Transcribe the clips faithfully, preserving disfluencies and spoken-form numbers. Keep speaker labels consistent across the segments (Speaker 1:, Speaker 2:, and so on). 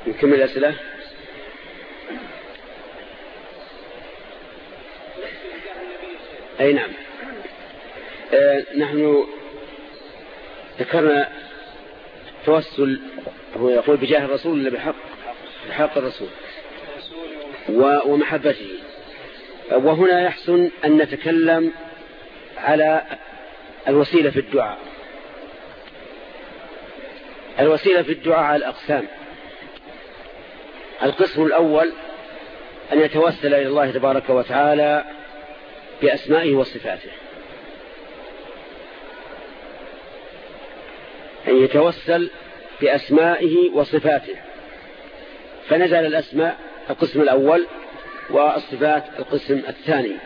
Speaker 1: نكمل الأسئلة. أي نعم. آه نحن ذكرنا التوسل هو يقول بجاه الرسول ولا بحق بحق الرسول ومحبته. وهنا يحسن أن نتكلم على الوسيلة في الدعاء. الوسيلة في الدعاء على الأقسام. القسم الأول أن يتوسل إلى الله تبارك وتعالى بأسمائه وصفاته، أن يتوسل بأسمائه وصفاته، فنزل الأسماء القسم الأول والصفات القسم الثاني.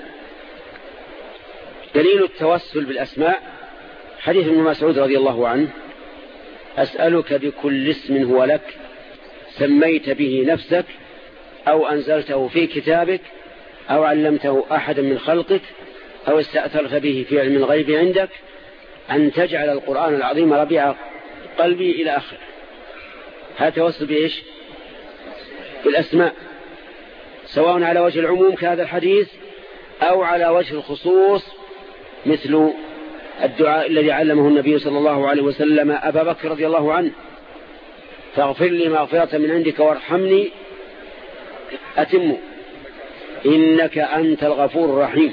Speaker 1: دليل التوسل بالأسماء حديث ابن مسعود رضي الله عنه: أسألك بكل اسم هو لك سميت به نفسك أو أنزلته في كتابك أو علمته أحدا من خلقك أو استأثرت به في علم الغيب عندك أن تجعل القرآن العظيم ربيع قلبي إلى آخر. هذا توسل بإيش؟ بالأسماء، سواء على وجه العموم كهذا الحديث أو على وجه الخصوص مثل الدعاء الذي علمه النبي صلى الله عليه وسلم أبا بكر رضي الله عنه: فاغفر لي مغفرة من عندك وارحمني أتم إنك أنت الغفور الرحيم.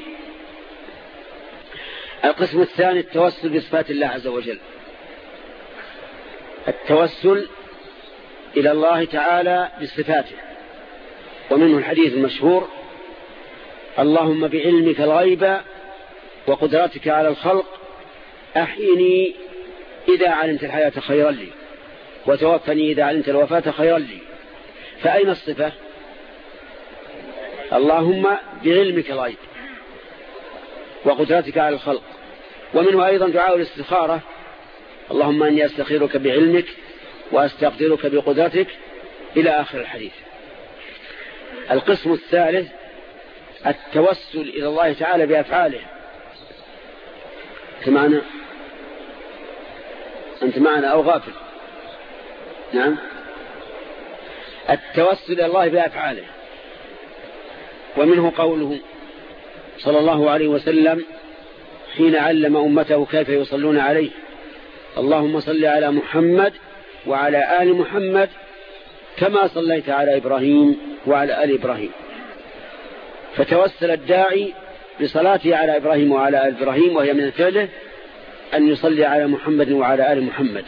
Speaker 1: القسم الثاني التوسل بصفات الله عز وجل، التوسل إلى الله تعالى بصفاته، ومنه الحديث المشهور: اللهم بعلمك الغيب وقدرتك على الخلق أحيني إذا علمت الحياة خيرا لي وتوفني إذا علمت الوفاة خيرا لي. فأين الصفة؟ اللهم بعلمك الغيب وقدرتك على الخلق. ومنه أيضا دعاء الاستخارة: اللهم أني أستخيرك بعلمك وأستقدرك بقدرتك إلى آخر الحديث. القسم الثالث التوسل إلى الله تعالى بأفعاله. أنت معنا؟ أنت معنا أو غافل؟ نعم. التوسل إلى الله بأفعاله، ومنه قوله صلى الله عليه وسلم حين علم أمته كيف يصلون عليه: اللهم صل على محمد وعلى آل محمد كما صليت على إبراهيم وعلى آل إبراهيم. فتوسل الداعي بصلاته على إبراهيم وعلى آل إبراهيم، وهي من فعله أن يصلي على محمد وعلى آل محمد.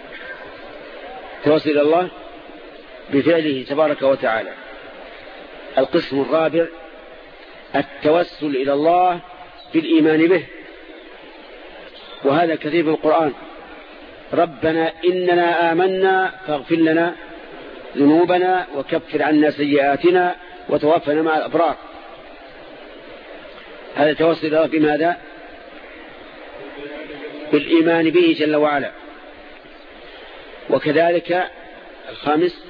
Speaker 1: توسل الله بفعله تبارك وتعالى. القسم الرابع التوسل إلى الله بالإيمان به، وهذا كثير في القرآن: ربنا إننا آمنا فاغفر لنا ذنوبنا وكفر عنا سيئاتنا وتوفنا مع الأبرار. هذا توسل الله بماذا؟ بالإيمان به جل وعلا. وكذلك الخامس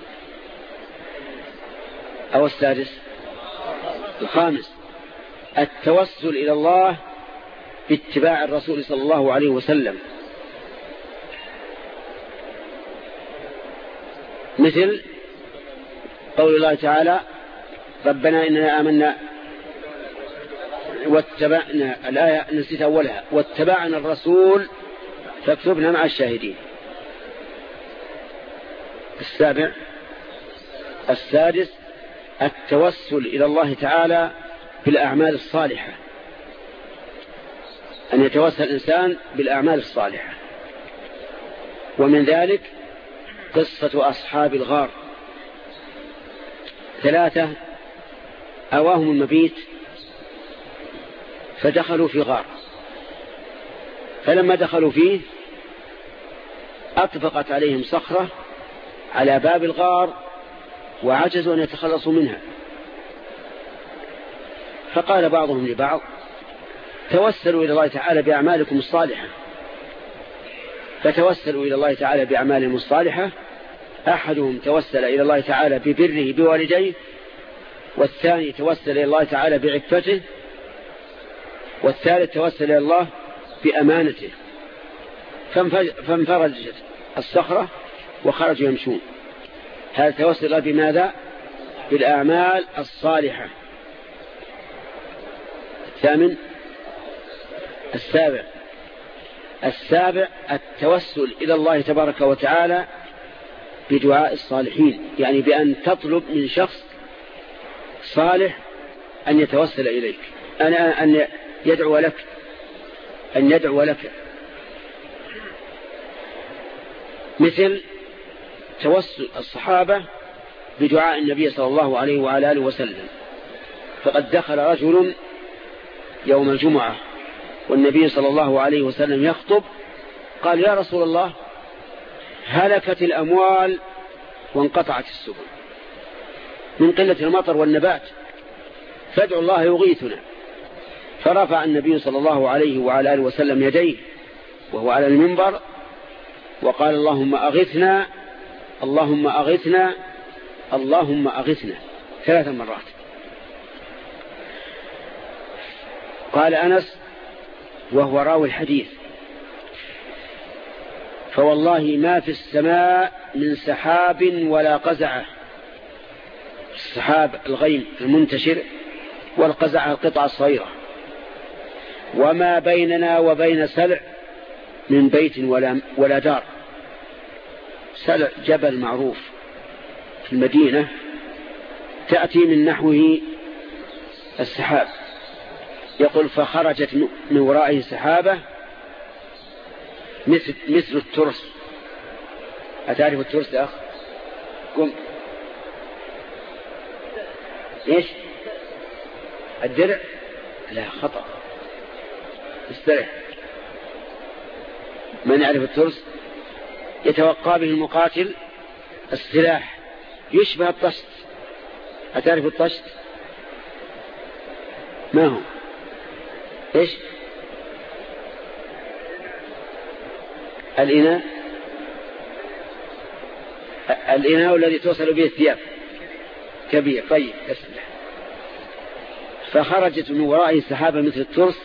Speaker 1: أو السادس الخامس التوسل إلى الله باتباع الرسول صلى الله عليه وسلم، مثل قول الله تعالى: ربنا إننا آمنا واتبعنا، الآية نسيت أولها: واتبعنا الرسول فاكتبنا مع الشاهدين. السابع السادس التوسل إلى الله تعالى بالأعمال الصالحة، أن يتوسل الإنسان بالأعمال الصالحة. ومن ذلك قصة أصحاب الغار: ثلاثة أواهم المبيت فدخلوا في غار، فلما دخلوا فيه أطبقت عليهم صخرة على باب الغار وعجزوا أن يتخلصوا منها. فقال بعضهم لبعض: توسلوا إلى الله تعالى بأعمالكم الصالحة. فتوسلوا إلى الله تعالى بأعمالهم الصالحة. أحدهم توسل إلى الله تعالى ببره بوالديه، والثاني توسل إلى الله تعالى بعفته، والثالث توسل إلى الله بأمانته، فانفرجت الصخرة وخرجوا يمشون. هذا توسل بماذا؟ بالأعمال الصالحة. الثامن السابع السابع التوسل إلى الله تبارك وتعالى بدعاء الصالحين، يعني بأن تطلب من شخص صالح أن يتوسل إليك، أن أن يدعو لك أن يدعو لك مثل توسل الصحابة بدعاء النبي صلى الله عليه وعلى آله وسلم. فقد دخل رجل يوم الجمعة والنبي صلى الله عليه وسلم يخطب، قال: يا رسول الله، هلكت الأموال وانقطعت السبل من قلة المطر والنبات، فادعوا الله يغيثنا. فرفع النبي صلى الله عليه وعلى آله وسلم يديه وهو على المنبر وقال: اللهم أغثنا، اللهم أغثنا، اللهم أغثنا، ثلاث مرات. قال أنس وهو راوي الحديث: فوالله ما في السماء من سحاب ولا قزعة. السحاب الغيم المنتشر، والقزعة القطعة الصغيرة. وما بيننا وبين سلع من بيت ولا, ولا دار. سلع جبل معروف في المدينة، تأتي من نحوه السحاب. يقول: فخرجت من ورائه سحابة مثل, مثل الترس. أتعرف الترس يا أخ؟ قم. إيش الدرع؟ لا، خطأ، استرح. من يعرف الترس؟ يتوقع به المقاتل السلاح، يشبه الطشت. أتعرف الطشت؟ ما هو؟ إيش الإناء؟ الإناء الذي توصل به الثياب، كبير. طيب، اسمح. فخرجت من ورائه السحابة مثل الترس،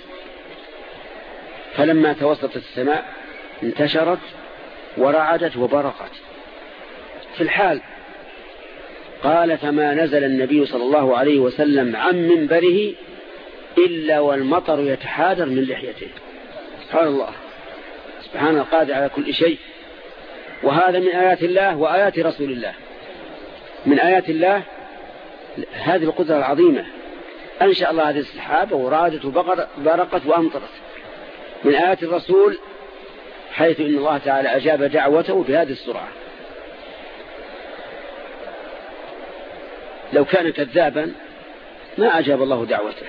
Speaker 1: فلما توسطت السماء انتشرت ورعدت وبرقت في الحال. قال: فما نزل النبي صلى الله عليه وسلم عن منبره إلا والمطر يتحادر من لحيته. سبحان الله، سبحان القادر على كل شيء. وهذا من آيات الله وآيات رسول الله. من آيات الله هذه القدرة العظيمة، أنشأ الله هذه السحابة ورادت وبرقت وأمطرت. من آيات الرسول حيث إن الله تعالى أجاب دعوته بهذه السرعة. لو كان كذابا ما أجاب الله دعوته.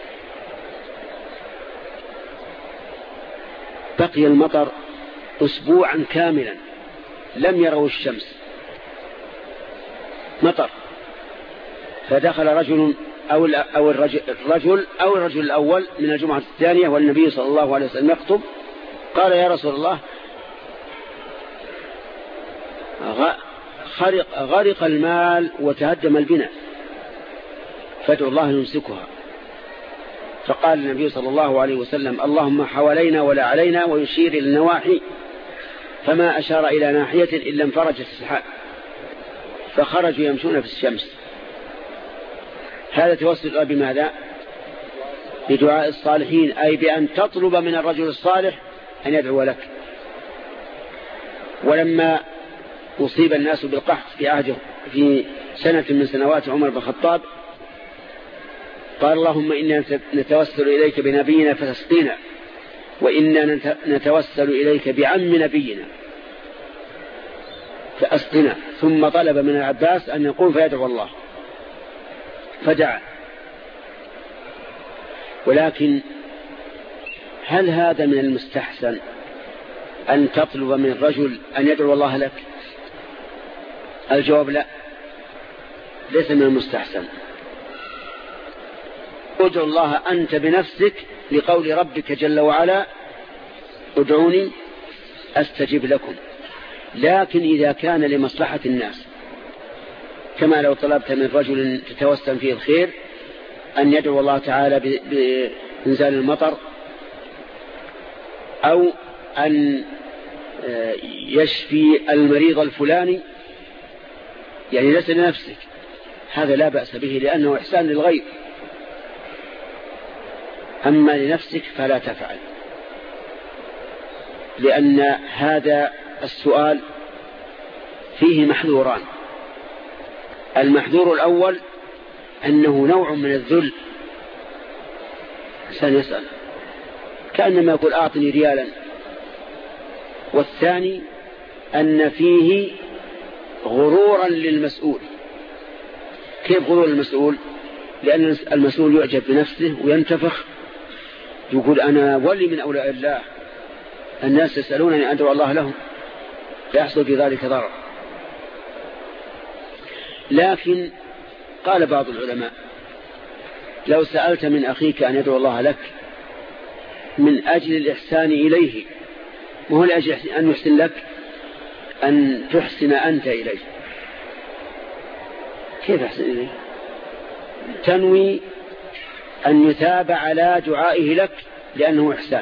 Speaker 1: بقي المطر أسبوعا كاملا لم يروا الشمس، مطر. فدخل رجل أو أو الرجل, الرجل أو الرجل الأول من الجمعة الثانية والنبي صلى الله عليه وسلم يخطب، قال: يا رسول الله، غرق, غرق المال وتهدم البناء، فادعوا الله يمسكها. فقال النبي صلى الله عليه وسلم: اللهم حوالينا ولا علينا، ويشير إلى النواحي، فما أشار إلى ناحية إلا انفرجت السحاب، فخرجوا يمشون في الشمس. هذا توسل بماذا؟ بدعاء الصالحين، أي بأن تطلب من الرجل الصالح أن يدعو لك. ولما أصيب الناس بالقحط في عهده في سنة من سنوات عمر بن الخطاب، قال: اللهم إنا نتوسل إليك بنبينا فتسقينا، وإنا نتوسل إليك بعم نبينا فأسقنا. ثم طلب من العباس أن يقوم فيدعو الله، فدعا. ولكن هل هذا من المستحسن أن تطلب من الرجل أن يدعو الله لك؟ الجواب لا، ليس من المستحسن. ادعو الله أنت بنفسك، لقول ربك جل وعلا: ادعوني أستجب لكم. لكن إذا كان لمصلحة الناس، كما لو طلبت من رجل تتوسم فيه الخير أن يدعو الله تعالى بإنزال المطر، أو أن يشفي المريض الفلاني، يعني ليس لنفسك، هذا لا بأس به لأنه إحسان للغير. أما لنفسك فلا تفعل، لأن هذا السؤال فيه محذوران. المحذور الأول أنه نوع من الذل، إنسان يسأل كأنما يقول أعطني ريالا. والثاني أن فيه غرورا للمسؤول. كيف غرور المسؤول؟ لأن المسؤول يعجب بنفسه وينتفخ، يقول أنا ولي من أولياء الله، الناس يسألونني أن أدعو الله لهم، لا يحصل في ذلك ضرر. لكن قال بعض العلماء لو سألت من أخيك أن يدعو الله لك من أجل الإحسان إليه، وهو لأجل أن يحسن لك، أن تحسن أنت إليه. كيف أحسن إليه؟ تنوي أن يثاب على دعائه لك لأنه إحسان،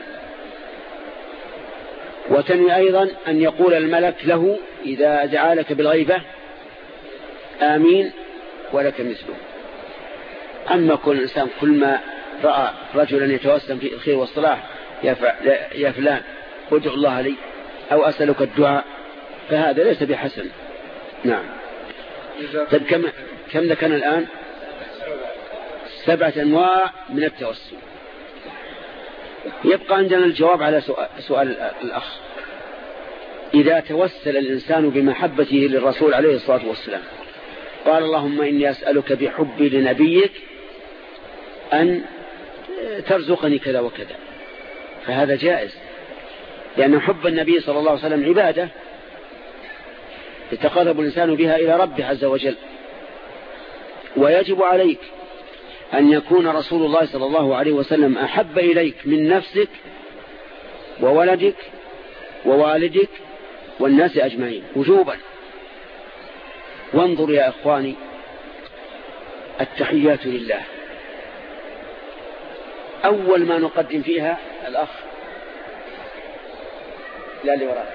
Speaker 1: وتنوي أيضا أن يقول الملك له إذا دعا لك بالغيبة آمين ولك مثله. أما كل إنسان كل ما رأى رجلا يتوسم في الخير والصلاح يا فلان ادعو الله لي أو أسألك الدعاء، فهذا ليس بحسن. نعم. طيب كم كم ذكرنا الآن؟ سبعة أنواع من التوسل. يبقى عندنا الجواب على سؤال الأخ. إذا توسل الإنسان بمحبته للرسول عليه الصلاة والسلام، قال اللهم إني أسألك بحبي لنبيك أن ترزقني كذا وكذا، فهذا جائز، لأن حب النبي صلى الله عليه وسلم عبادة يتقرب الإنسان بها إلى ربه عز وجل. ويجب عليك أن يكون رسول الله صلى الله عليه وسلم أحب إليك من نفسك وولدك ووالدك والناس أجمعين وجوبا. وانظر يا إخواني، التحيات لله أول ما نقدم فيها الأخ لا اللي وراء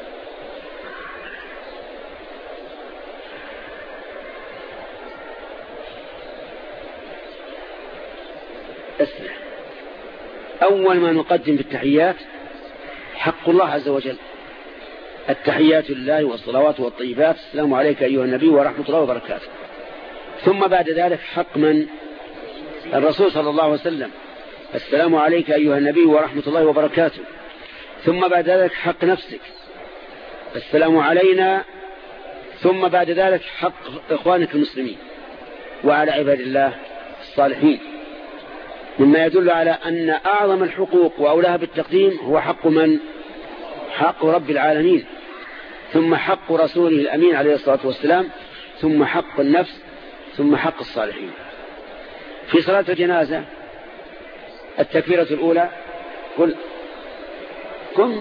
Speaker 1: اسمع، أول ما نقدم بالتحيات حق الله عز وجل، التحيات لله والصلوات والطيبات، السلام عليك أيها النبي ورحمة الله وبركاته. ثم بعد ذلك حق من؟ الرسول صلى الله عليه وسلم، السلام عليك أيها النبي ورحمة الله وبركاته. ثم بعد ذلك حق نفسك، السلام علينا. ثم بعد ذلك حق إخوانك المسلمين وعلى عباد الله الصالحين، مما يدل على أن أعظم الحقوق وأولاها بالتقديم هو حق من؟ حق رب العالمين، ثم حق رسوله الأمين عليه الصلاة والسلام، ثم حق النفس، ثم حق الصالحين. في صلاة الجنازة التكبيرة الأولى قل قم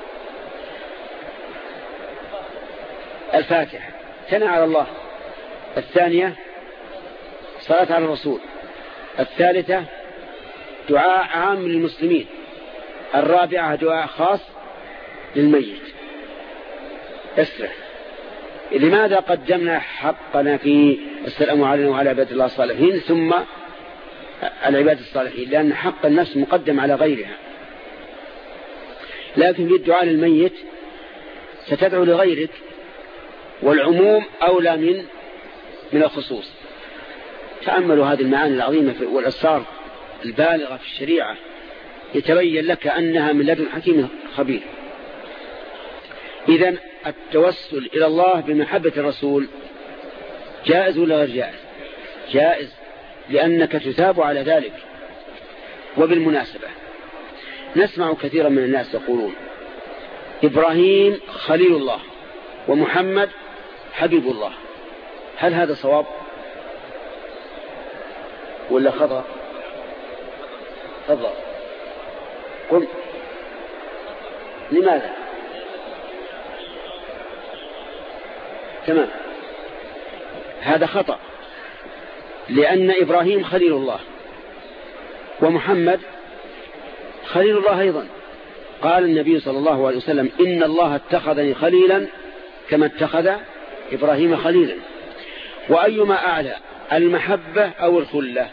Speaker 1: الفاتحة ثناء على الله، الثانية صلاة على الرسول، الثالثة دعاء عام للمسلمين، الرابعة دعاء خاص للميت. اسرع، لماذا قدمنا حقنا في السلام علينا وعلى عباد الله الصالحين ثم العباد الصالحين؟ لأن حق النفس مقدم على غيرها. لكن في الدعاء للميت ستدعو لغيرك، والعموم أولى من من الخصوص. تأملوا هذه المعاني العظيمة والأسرار البالغة في الشريعة، يتبين لك أنها من لدن حكيم خبير. إذن التوسل إلى الله بمحبة الرسول جائز ولا غير جائز؟ جائز، لأنك تثاب على ذلك. وبالمناسبة نسمع كثيرا من الناس يقولون إبراهيم خليل الله ومحمد حبيب الله، هل هذا صواب ولا خطأ؟ تفضل قل. لماذا؟ تمام، هذا خطأ، لأن إبراهيم خليل الله ومحمد خليل الله أيضا. قال النبي صلى الله عليه وسلم إن الله اتخذني خليلا كما اتخذ إبراهيم خليلا. وأيما أعلى، المحبة أو الخلة؟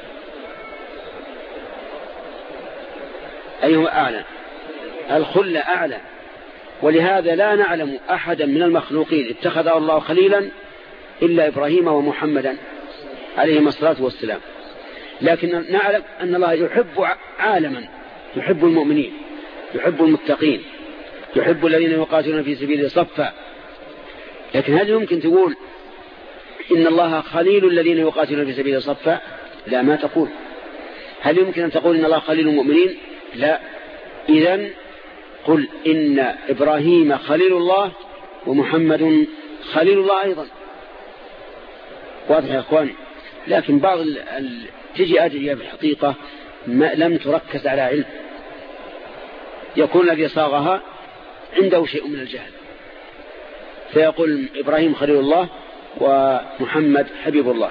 Speaker 1: أيهما أعلى؟ الخلة أعلى. ولهذا لا نعلم أحدا من المخلوقين اتخذ الله خليلا إلا إبراهيم ومحمدا عليهما الصلاة والسلام. لكن نعلم أن الله يحب عالما، يحب المؤمنين، يحب المتقين، يحب الذين يقاتلون في سبيله صفا. لكن هل يمكن تقول إن الله خليل الذين يقاتلون في سبيله صفا؟ لا، ما تقول. هل يمكن أن تقول إن الله خليل المؤمنين؟ لا. إذن قل إن إبراهيم خليل الله ومحمد خليل الله أيضا. واضح يا أخوان؟ لكن بعض ال... ال... تجي أدعية في الحقيقة ما لم تركز على علم، يكون الذي صاغها عنده شيء من الجهل، فيقول إبراهيم خليل الله ومحمد حبيب الله.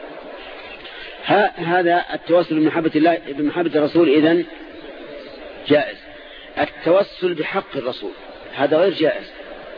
Speaker 1: هذا التوسل بمحبة الله بمحبة الرسول إذن جائز. التوسل بحق الرسول هذا غير جائز،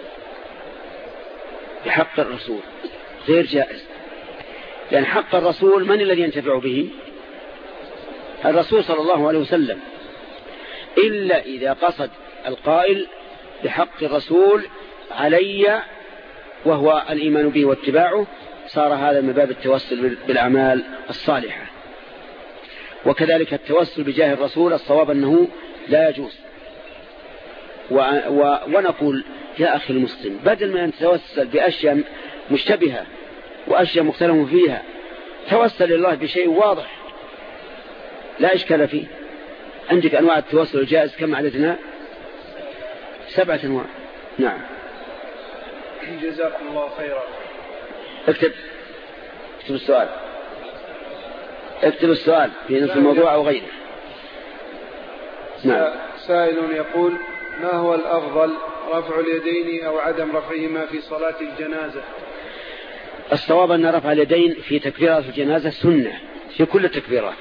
Speaker 1: بحق الرسول غير جائز، لأن حق الرسول من الذي ينتفع به؟ الرسول صلى الله عليه وسلم. إلا إذا قصد القائل بحق الرسول علي وهو الإيمان به واتباعه، صار هذا من باب التوسل بالأعمال الصالحة. وكذلك التوسل بجاه الرسول الصواب أنه لا يجوز. و... و... ونقول يا أخي المسلم، بدل ما أن تتوسل بأشياء مشتبهة وأشياء مختلف فيها، توسل الله بشيء واضح لا إشكال فيه. عندك أنواع التوسل الجائز كم عددنا؟ سبعة أنواع. نعم.
Speaker 2: جزاكم الله خيرا.
Speaker 1: اكتب اكتب السؤال، اكتب السؤال في نفس الموضوع أو غيره.
Speaker 2: نعم. سائل يقول: ما هو الأفضل، رفع اليدين أو عدم رفعهما في صلاة الجنازة؟
Speaker 1: الصواب أن رفع اليدين في تكبيرات الجنازة سنة في كل التكبيرات،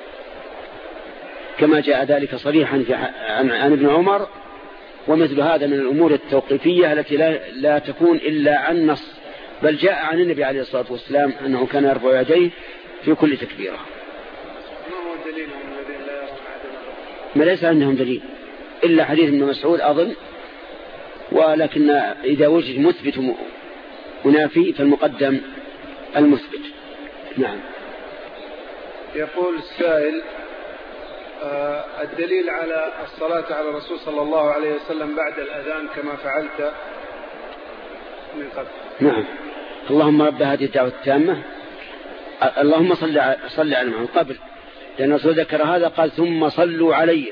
Speaker 1: كما جاء ذلك صريحا في عن, عن ابن عمر. ومثل هذا من الأمور التوقيفية التي لا, لا تكون إلا عن نص، بل جاء عن النبي عليه الصلاة والسلام أنه كان يرفع يديه في كل تكبيرة.
Speaker 2: ما هو الدليل من الذين لا يرون عدم الرفع؟
Speaker 1: ما ليس عندهم دليل إلا حديث ابن مسعود أظن، ولكن إذا وجد مثبت منافي فالمقدم المثبت. نعم.
Speaker 2: يقول السائل: آه الدليل على الصلاة على الرسول صلى الله عليه وسلم بعد الأذان كما فعلت من قبل.
Speaker 1: نعم. اللهم رب هذه الدعوة التامة، اللهم صل صل على محمد قبل، لأن الرسول ذكر هذا قال ثم صلوا علي،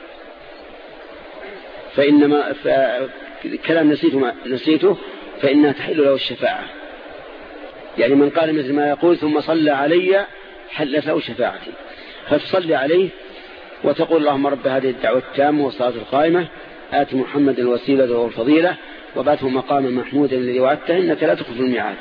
Speaker 1: فإنما كلام نسيته, نسيته فإنها تحل له الشفاعة. يعني من قال مثل ما يقول ثم صلى علي حلت له شفاعتي، فتصلي عليه وتقول اللهم رب هذه الدعوة التامة والصلاة القائمة آت محمد الوسيلة والفضيلة وبعثه مقاما محمودا الذي وعدته إنك لا تخلف الميعاد.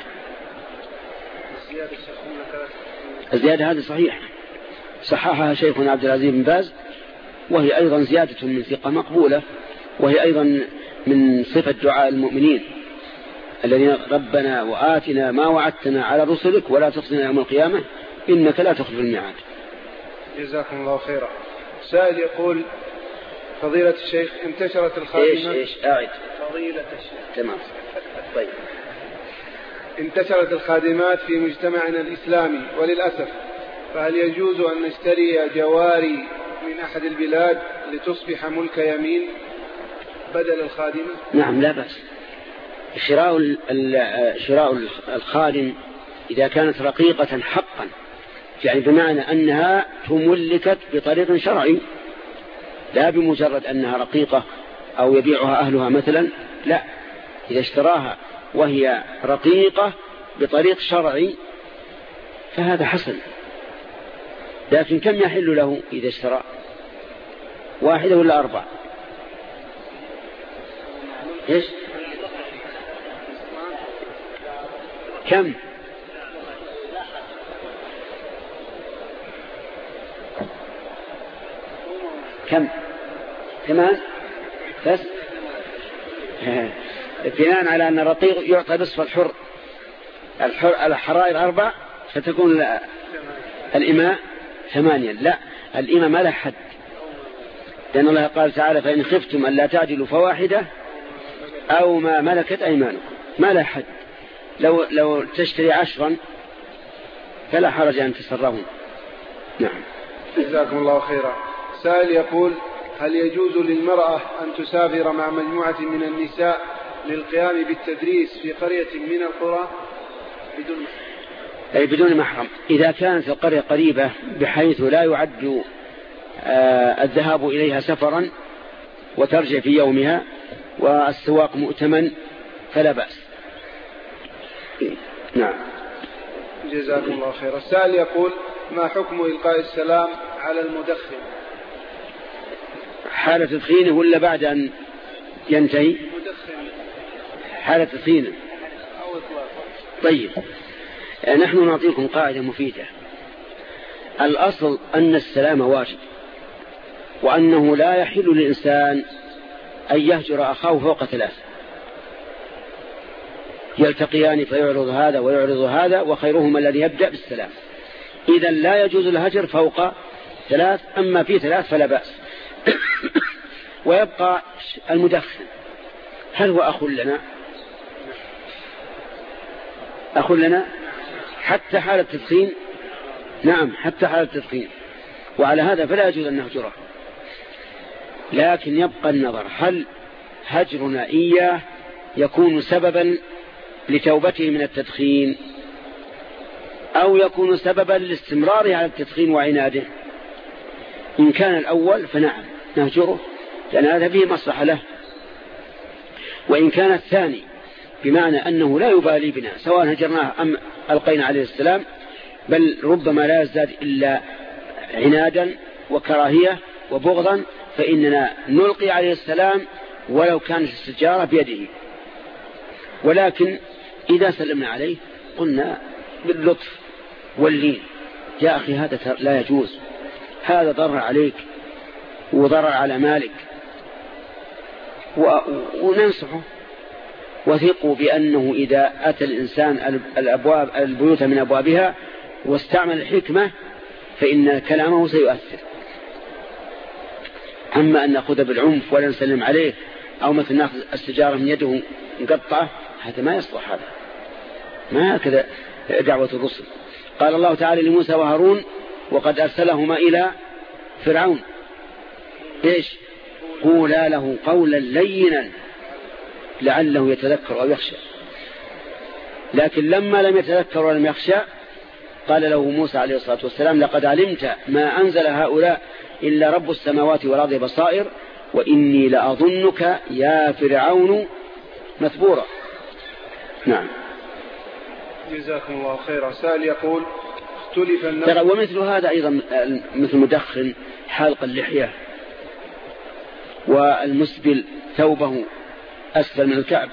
Speaker 1: الزيادة هذه صحيح، صححها شيخنا عبد العزيز بن باز، وهي أيضا زيادة من ثقة مقبولة، وهي أيضا من صفة دعاء المؤمنين الذين ربنا وآتنا ما وعدتنا على رسلك ولا تخزنا يوم القيامة إنك لا تخلف الميعاد.
Speaker 2: جزاكم الله خيرا. سائل يقول: فضيلة الشيخ، انتشرت الخادمات.
Speaker 1: إيش إيش أعد.
Speaker 2: فضيلة الشيخ.
Speaker 1: تمام. طيب.
Speaker 2: انتشرت الخادمات في مجتمعنا الإسلامي وللأسف، فهل يجوز أن نشتري جواري من أحد البلاد لتصبح ملك يمين بدل الخادمة؟
Speaker 1: نعم لا بأس. شراء شراء الخادم إذا كانت رقيقة حقا، يعني بمعنى أنها تملكت بطريق شرعي، لا بمجرد أنها رقيقة أو يبيعها أهلها مثلا، لا، إذا اشتراها وهي رقيقة بطريق شرعي فهذا حسن. لكن كم يحل له إذا اشترى؟ واحدة ولا أربع؟ إيش؟ كم؟ كم؟ ثمان بس؟ بناء على أن الرقيق يعطى نصف الحر، الحرائر أربع فتكون الإماء ثمانيا. لا، الإماء ما لها حد، لأن الله قال تعالى فإن خفتم أن لا تعدلوا فواحدة أو ما ملكت أيمانكم، ما لها حد. لو, لو تشتري عشرا فلا حرج أن تسرهم. نعم.
Speaker 2: جزاكم الله خيرا. سائل يقول هل يجوز للمرأة أن تسافر مع مجموعة من النساء للقيام بالتدريس في قرية من القرى بدون محرم؟
Speaker 1: أي بدون محرم، إذا كانت القرية قريبة بحيث لا يعد آه الذهاب إليها سفرا وترجع في يومها والسواق مؤتمن فلا بأس. نعم.
Speaker 2: جزاكم الله خير. السائل يقول ما حكم إلقاء السلام على المدخن؟
Speaker 1: حالة تدخينه ولا بعد أن ينتهي؟
Speaker 2: مدخن.
Speaker 1: حالة تدخينه. طيب، نحن نعطيكم قاعدة مفيدة. الأصل أن السلام واجب، وأنه لا يحل للإنسان أن يهجر أخاه فوق ثلاث، يلتقيان فيعرض هذا ويعرض هذا وخيرهما الذي يبدأ بالسلام. إذا لا يجوز الهجر فوق ثلاث، أما في ثلاث فلا بأس. ويبقى المدخن، هل هو أخ لنا؟ أخ لنا حتى حالة تدخين؟ نعم، حتى حالة تدخين. وعلى هذا فلا يجوز أن نهجره، لكن يبقى النظر هل هجرنا إياه يكون سببا لتوبته من التدخين أو يكون سببا لاستمراره على التدخين وعناده. إن كان الأول فنعم نهجره، لأن هذا فيه مصلحة له. وإن كان الثاني بمعنى أنه لا يبالي بنا سواء هجرناه أم ألقينا عليه السلام، بل ربما لا يزداد إلا عنادا وكراهية وبغضا، فإننا نلقي عليه السلام ولو كانت السجارة بيده. ولكن إذا سلمنا عليه قلنا باللطف واللين يا أخي هذا لا يجوز، هذا ضرر عليك وضرر على مالك، وننصحه. وثقوا بأنه إذا أتى الإنسان الأبواب البيوت من أبوابها واستعمل الحكمة فإن كلامه سيؤثر. أما أن نأخذ بالعنف ولا نسلم عليه أو مثل نأخذ السجارة من يده نقطعه، هذا ما يصلح، هذا ما هكذا دعوة الرسل. قال الله تعالى لموسى وهارون وقد أرسلهما إلى فرعون إيش؟ قولا له قولا لينا لعله يتذكر أو يخشى. لكن لما لم يتذكر ولم يخشى قال له موسى عليه الصلاة والسلام لقد علمت ما أنزل هؤلاء إلا رب السماوات والأرض بصائر وإني لأظنك يا فرعون مثبورا. نعم.
Speaker 2: جزاكم الله خيرا. سائل يقول اختلف الناس.
Speaker 1: ترى ومثل هذا أيضا مثل مدخن حالق اللحية والمسبل ثوبه أسفل من الكعب،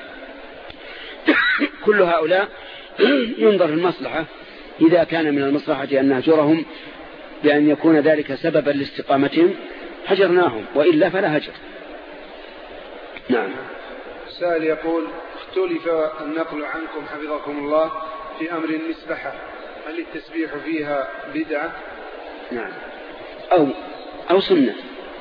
Speaker 1: كل هؤلاء ينظر في المصلحة. إذا كان من المصلحة أن نهجرهم بأن يكون ذلك سببا لاستقامتهم هجرناهم، وإلا فلا هجر. نعم.
Speaker 2: سائل يقول اختلف النقل عنكم حفظكم الله في أمر المسبحة، هل التسبيح فيها بدعة؟
Speaker 1: نعم، أو, أو سنة.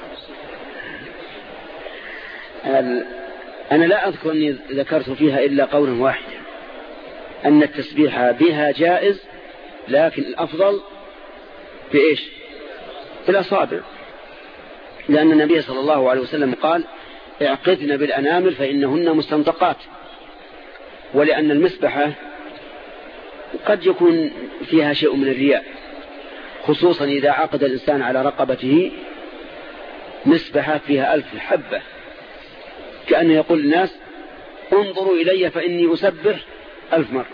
Speaker 1: أنا لا أذكر أني ذكرت فيها إلا قولا واحدا أن التسبيح بها جائز، لكن الأفضل بإيش؟ بالأصابع، لأن النبي صلى الله عليه وسلم قال اعقدن بالأنامل فإنهن مستنطقات. ولأن المسبحة قد يكون فيها شيء من الرياء، خصوصا إذا عقد الإنسان على رقبته مسبحة فيها ألف حبة، كأنه يقول للناس انظروا إلي فإني أسبح ألف مرة.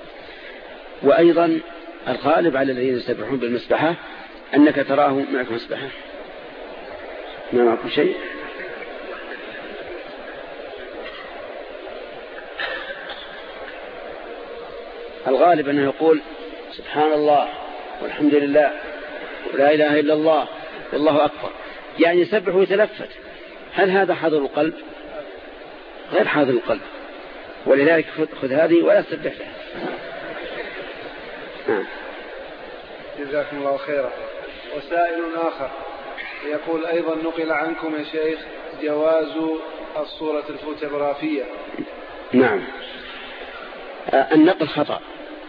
Speaker 1: وأيضا الغالب على الذين يسبحون بالمسبحة أنك تراه معك مسبحة ما معكم شيء. الغالب أنه يقول سبحان الله والحمد لله ولا إله إلا الله والله أكبر، يعني يسبح ويتلفت. هل هذا حاضر القلب؟ غير حاضر القلب، ولذلك خذ هذه ولا تسبح له. آه.
Speaker 2: جزاكم الله خيرا. وسائل آخر يقول أيضا نقل عنكم يا شيخ جواز الصورة الفوتوغرافية.
Speaker 1: نعم. النقل خطأ،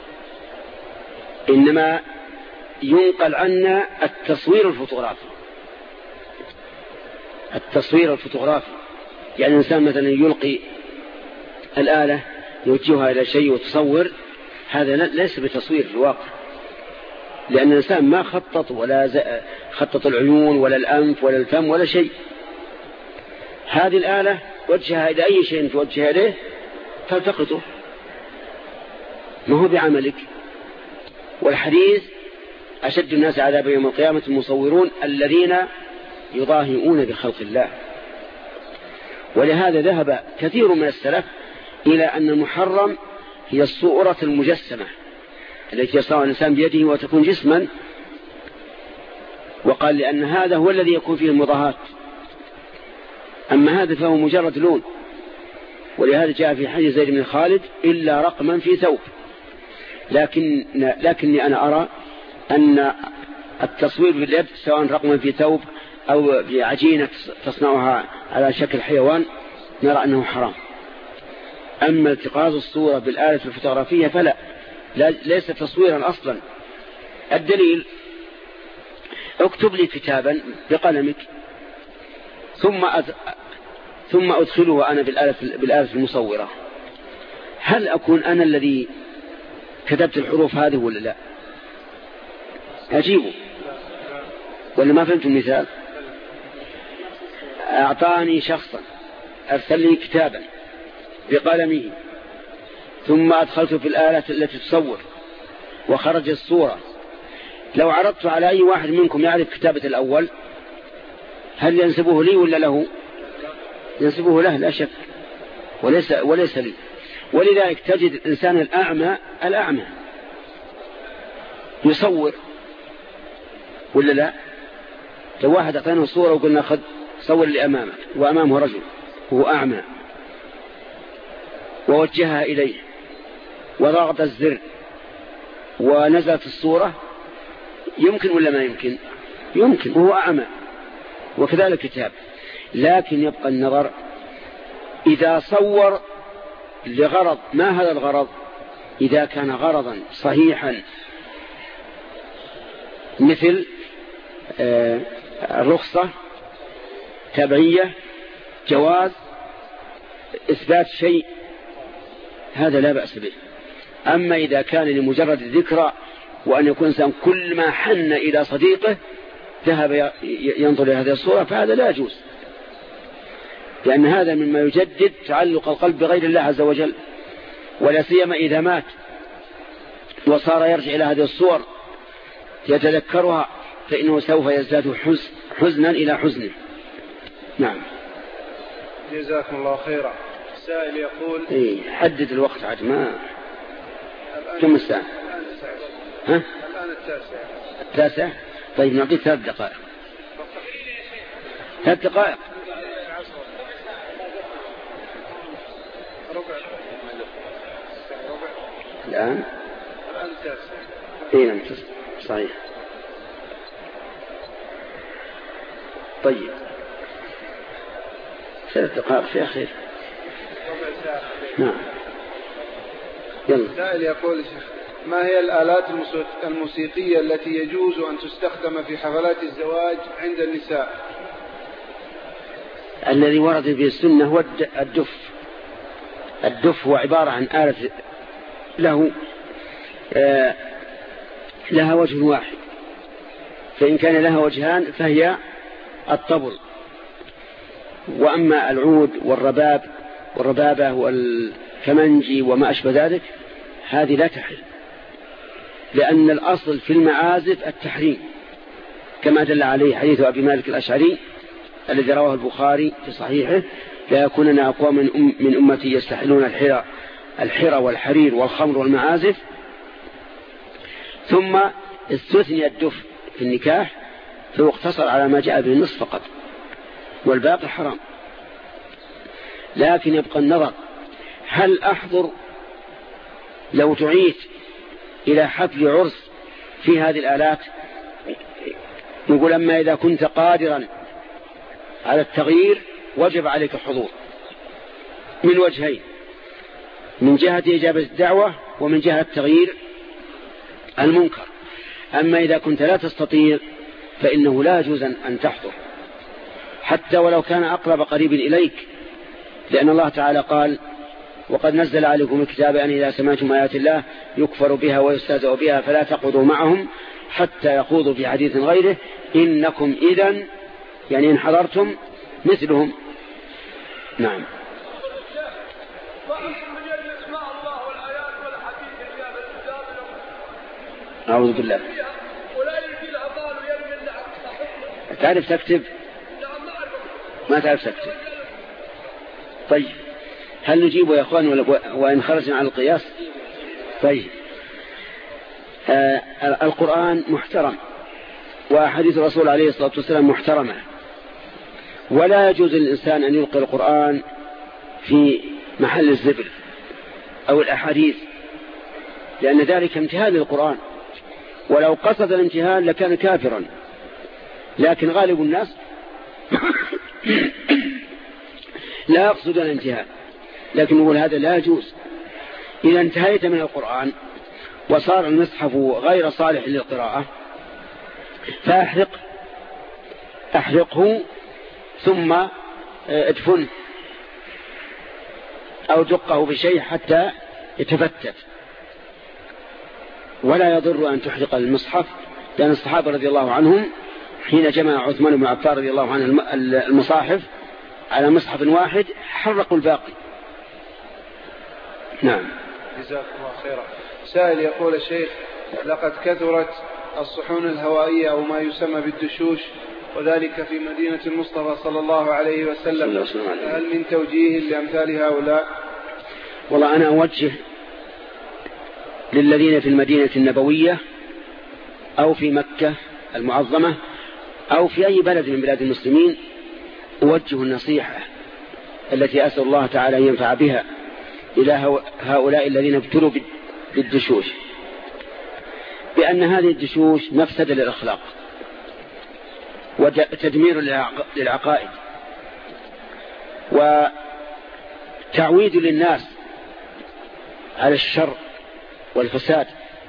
Speaker 1: إنما ينقل عنا التصوير الفوتوغرافي. التصوير الفوتوغرافي يعني الإنسان مثلا يلقي الآلة يوجهها إلى شيء وتصور، هذا ليس بتصوير في الواقع، لأن الإنسان ما خطط ولا خطط العيون ولا الأنف ولا الفم ولا شيء. هذه الآلة وجهها إلى أي شيء توجه إليه تلتقطه، ما هو بعملك. والحديث أشد الناس عذابا يوم القيامة المصورون الذين يضاهئون بخلق الله. ولهذا ذهب كثير من السلف إلى أن المحرم هي الصورة المجسمة التي يصنعها الإنسان بيده وتكون جسما، وقال لأن هذا هو الذي يكون فيه المضاهاة، أما هذا فهو مجرد لون. ولهذا جاء في حديث زيد بن خالد إلا رقما في ثوب. لكن لكني أنا أرى أن التصوير باليد سواء رقما في ثوب أو في عجينة تصنعها على شكل حيوان نرى أنه حرام. أما التقاط الصورة بالآلة الفوتوغرافية فلا، ليس تصويرا أصلا. الدليل اكتب لي كتابا بقلمك ثم أد... ثم أدخله أنا بالآلة بالآلة المصورة، هل أكون أنا الذي كتبت الحروف هذه ولا لا؟ أجيبه ولا ما فهمت المثال؟ أعطاني شخصا أرسل لي كتابا بقلمه ثم أدخلته في الآلة التي تصور وخرج الصورة، لو عرضت على أي واحد منكم يعرف كتابة الأول هل ينسبه لي ولا له؟ ينسبه له لا شك، وليس, وليس لي. ولذلك تجد الإنسان الأعمى الأعمى يصور ولا لا؟ لو واحد أعطيناه صورة وقلنا خذ صور اللي أمامك وأمامه رجل وهو أعمى ووجهها إليه وضغط الزر ونزلت الصورة، يمكن ولا ما يمكن؟ يمكن وهو أعمى. وكذلك كتاب. لكن يبقى النظر إذا صور لغرض، ما هذا الغرض؟ إذا كان غرضا صحيحا مثل الرخصة، تبعية، جواز، إثبات شيء، هذا لا بأس به. أما إذا كان لمجرد الذكرى وأن يكون إنسان كل ما حن إلى صديقه ذهب ينظر إلى هذه الصورة فهذا لا يجوز، لأن هذا مما يجدد تعلق القلب بغير الله عز وجل، ولا سيما إذا مات وصار يرجع إلى هذه الصور يتذكرها فإنه سوف يزداد حزن حزنا إلى حزنه. نعم.
Speaker 2: جزاكم الله خيرا. السائل يقول
Speaker 1: إيه حدد الوقت عاد ما كم الساعة؟
Speaker 2: الآن الساعة.
Speaker 1: ها؟
Speaker 2: الآن التاسعة.
Speaker 1: التاسعة. طيب نعطيك ثلاث دقائق. ثلاث دقائق.
Speaker 2: ربع.
Speaker 1: الآن.
Speaker 2: الآن التاسعة.
Speaker 1: إيه نعم صحيح. طيب ثلاث دقائق فيها خير. نعم. يلا.
Speaker 2: السائل يقول يا شيخ ما هي الآلات الموسيقية التي يجوز أن تستخدم في حفلات الزواج عند النساء؟
Speaker 1: الذي ورد في السنة هو الدف. الدف هو عبارة عن آلة له آه لها وجه واحد، فإن كان لها وجهان فهي الطبل. وأما العود والرباب والربابة والكمنجي وما أشبه ذلك هذه لا تحل، لأن الأصل في المعازف التحريم كما دل عليه حديث أبي مالك الأشعري الذي رواه البخاري في صحيحه: لا يكونن أقوام من, أم من أمتي يستحلون الحرى الحرى والحرير والخمر والمعازف. ثم استثني الدف في النكاح فيقتصر على ما جاء به النص فقط، والباقي حرام. لكن يبقى النظر هل أحضر لو دعيت إلى حفل عرس في هذه الآلات، نقول أما إذا كنت قادرا على التغيير وجب عليك الحضور من وجهين، من جهة إجابة الدعوة ومن جهة تغيير المنكر. أما إذا كنت لا تستطيع فإنه لا يجوز أن تحضر حتى ولو كان أقرب قريب إليك، لأن الله تعالى قال وقد نزل عليكم الكتاب أن إذا سمعتم آيات الله يكفر بها ويستهزأ بها فلا تقعدوا معهم حتى يخوضوا في حديث غيره إنكم إذن يعني إن حضرتم مثلهم. نعم. أعوذ بالله. تعرف تكتب؟ ما تعرف تكتب؟ طيب هل نجيبه يا أخوان وإن خرجنا عن القياس؟ طيب. آه القرآن محترم وحديث الرسول عليه الصلاة والسلام محترمة، ولا يجوز للإنسان أن يلقي القرآن في محل الزبل أو الأحاديث، لأن ذلك امتهان للقرآن، ولو قصد الامتهان لكان كافرا، لكن غالب الناس لا يقصد الامتهان، لكن نقول هذا لا يجوز. إذا انتهيت من القرآن وصار المصحف غير صالح للقراءة فأحرق أحرقه ثم ادفنه أو دقه بشيء حتى يتفتت، ولا يضر أن تحرق المصحف، لأن الصحابة رضي الله عنهم حين جمع عثمان بن عفان رضي الله عنه المصاحف على مصحف واحد حرقوا الباقي. نعم.
Speaker 2: جزاكم الله خيرا. سائل يقول الشيخ لقد كثرت الصحون الهوائية أو ما يسمى بالدشوش وذلك في مدينة المصطفى صلى الله عليه وسلم، هل من توجيه لأمثال هؤلاء؟
Speaker 1: والله أنا أوجه للذين في المدينة النبوية أو في مكة المعظمة أو في أي بلد من بلاد المسلمين، أوجه النصيحة التي أسأل الله تعالى أن ينفع بها إلى هؤلاء الذين ابتلوا بالدشوش، بأن هذه الدشوش مفسدة للأخلاق وتدمير للعقائد وتعويد للناس على الشر والفساد.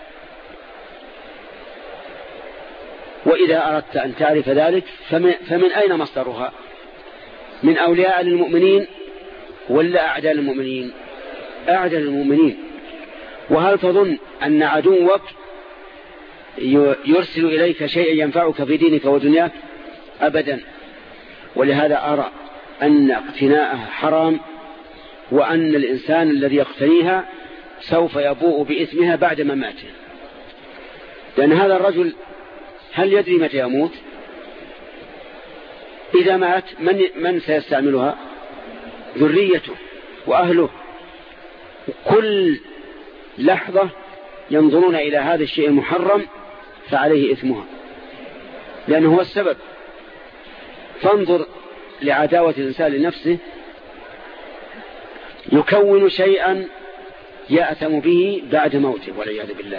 Speaker 1: وإذا أردت أن تعرف ذلك فمن, فمن أين مصدرها؟ من أولياء المؤمنين ولا أعداء المؤمنين؟ أعداء المؤمنين. وهل تظن أن عدوك يرسل إليك شيئا ينفعك في دينك ودنياك؟ أبدا. ولهذا أرى أن اقتناءها حرام، وأن الإنسان الذي يقتنيها سوف يبوء بإثمها بعد مماته، لأن هذا الرجل هل يدري متى يموت؟ إذا مات من, من سيستعملها؟ ذريته وأهله. كل لحظة ينظرون إلى هذا الشيء المحرم فعليه إثمها، لأنه هو السبب. فانظر لعداوة الإنسان لنفسه، يكون شيئا يأثم به بعد موته والعياذ بالله،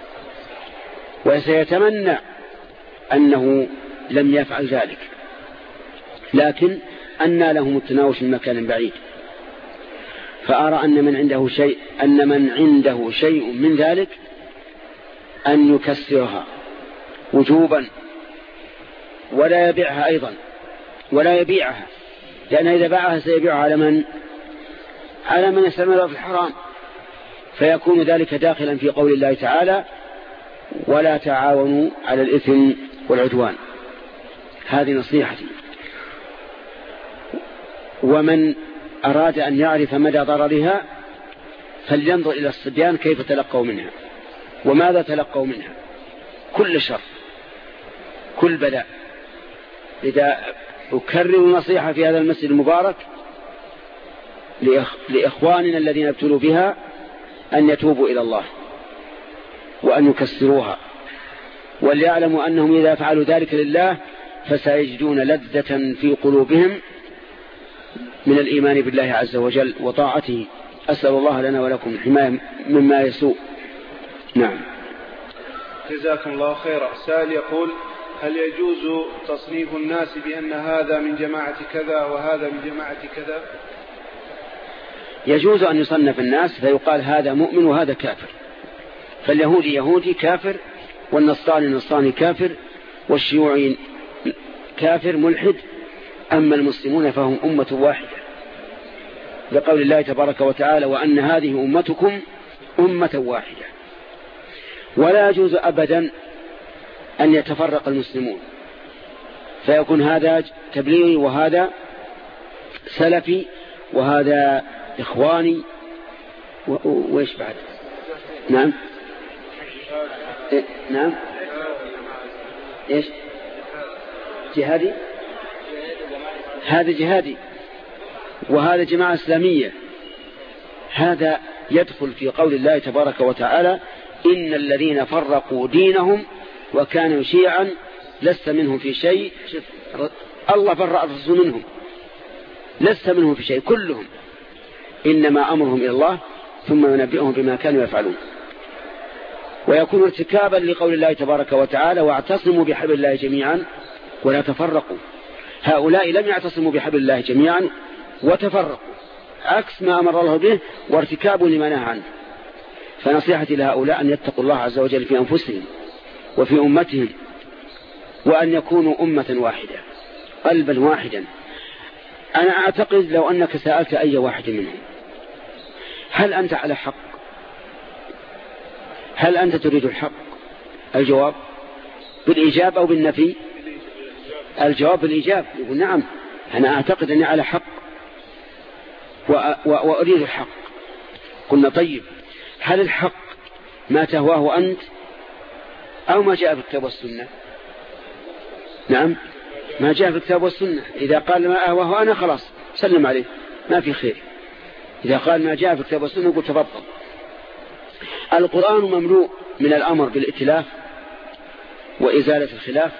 Speaker 1: وسيتمنى أنه لم يفعل ذلك، لكن أنى لهم التناوش من مكان بعيد. فأرى أن من عنده شيء أن من عنده شيء من ذلك أن يكسرها وجوبا، ولا يبيعها أيضا، ولا يبيعها، لأن إذا باعها سيبيعها على من؟ على من يستمر في الحرام، فيكون ذلك داخلا في قول الله تعالى ولا تعاونوا على الإثم والعدوان. هذه نصيحتي. ومن أراد أن يعرف مدى ضررها فلينظر إلى الصبيان كيف تلقوا منها وماذا تلقوا منها. كل شر، كل بلاء. إذا أكرر النصيحة في هذا المسجد المبارك لإخواننا الذين ابتلوا بها أن يتوبوا إلى الله وأن يكسروها، وليعلموا أنهم إذا فعلوا ذلك لله فسيجدون لذة في قلوبهم من الإيمان بالله عز وجل وطاعته. أسأل الله لنا ولكم الحماية مما يسوء. نعم.
Speaker 2: جزاكم الله خيرا. سائل يقول: هل يجوز تصنيف الناس بأن هذا من جماعة كذا وهذا من جماعة كذا؟
Speaker 1: يجوز أن يصنف الناس فيقال هذا مؤمن وهذا كافر، فاليهودي يهودي كافر، والنصراني نصراني كافر، والشيوعي كافر ملحد، أما المسلمون فهم أمة واحدة، لقول الله تبارك وتعالى: وأن هذه أمتكم أمة واحدة. ولا يجوز أبدا أن يتفرق المسلمون فيكون هذا تبليغي وهذا سلفي وهذا إخواني وإيش بعد. نعم إيه؟ نعم إيش جهادي، هذا جهادي وهذا جماعة إسلامية. هذا يدخل في قول الله تبارك وتعالى: إن الذين فرقوا دينهم وكانوا شيعا لست منهم في شيء. الله برأ الرسول منهم، لست منهم في شيء، كلهم إنما أمرهم إلى الله ثم ينبئهم بما كانوا يفعلون. ويكون ارتكابا لقول الله تبارك وتعالى: واعتصموا بحبل الله جميعا ولا تفرقوا. هؤلاء لم يعتصموا بحبل الله جميعا وتفرقوا، عكس ما أمر الله به وارتكابوا لما نهى عنه. فنصيحتي لهؤلاء أن يتقوا الله عز وجل في أنفسهم وفي أمتهم، وأن يكونوا أمة واحدة قلبا واحدا. أنا أعتقد لو أنك سألت أي واحد منهم: هل أنت على حق؟ هل أنت تريد الحق؟ الجواب بالإيجاب أو بالنفي؟ الجواب بالإيجاب، يقول نعم أنا أعتقد أني على حق وأريد الحق. قلنا طيب، هل الحق ما تهواه أنت أو ما جاء في الكتاب والسنة؟ نعم ما جاء في الكتاب والسنة. إذا قال ما أهواه أنا خلاص سلم عليه، ما في خير. إذا قال ما جاء في الكتاب والسنة قلت تفضل. القرآن مملوء من الأمر بالائتلاف وإزالة الخلاف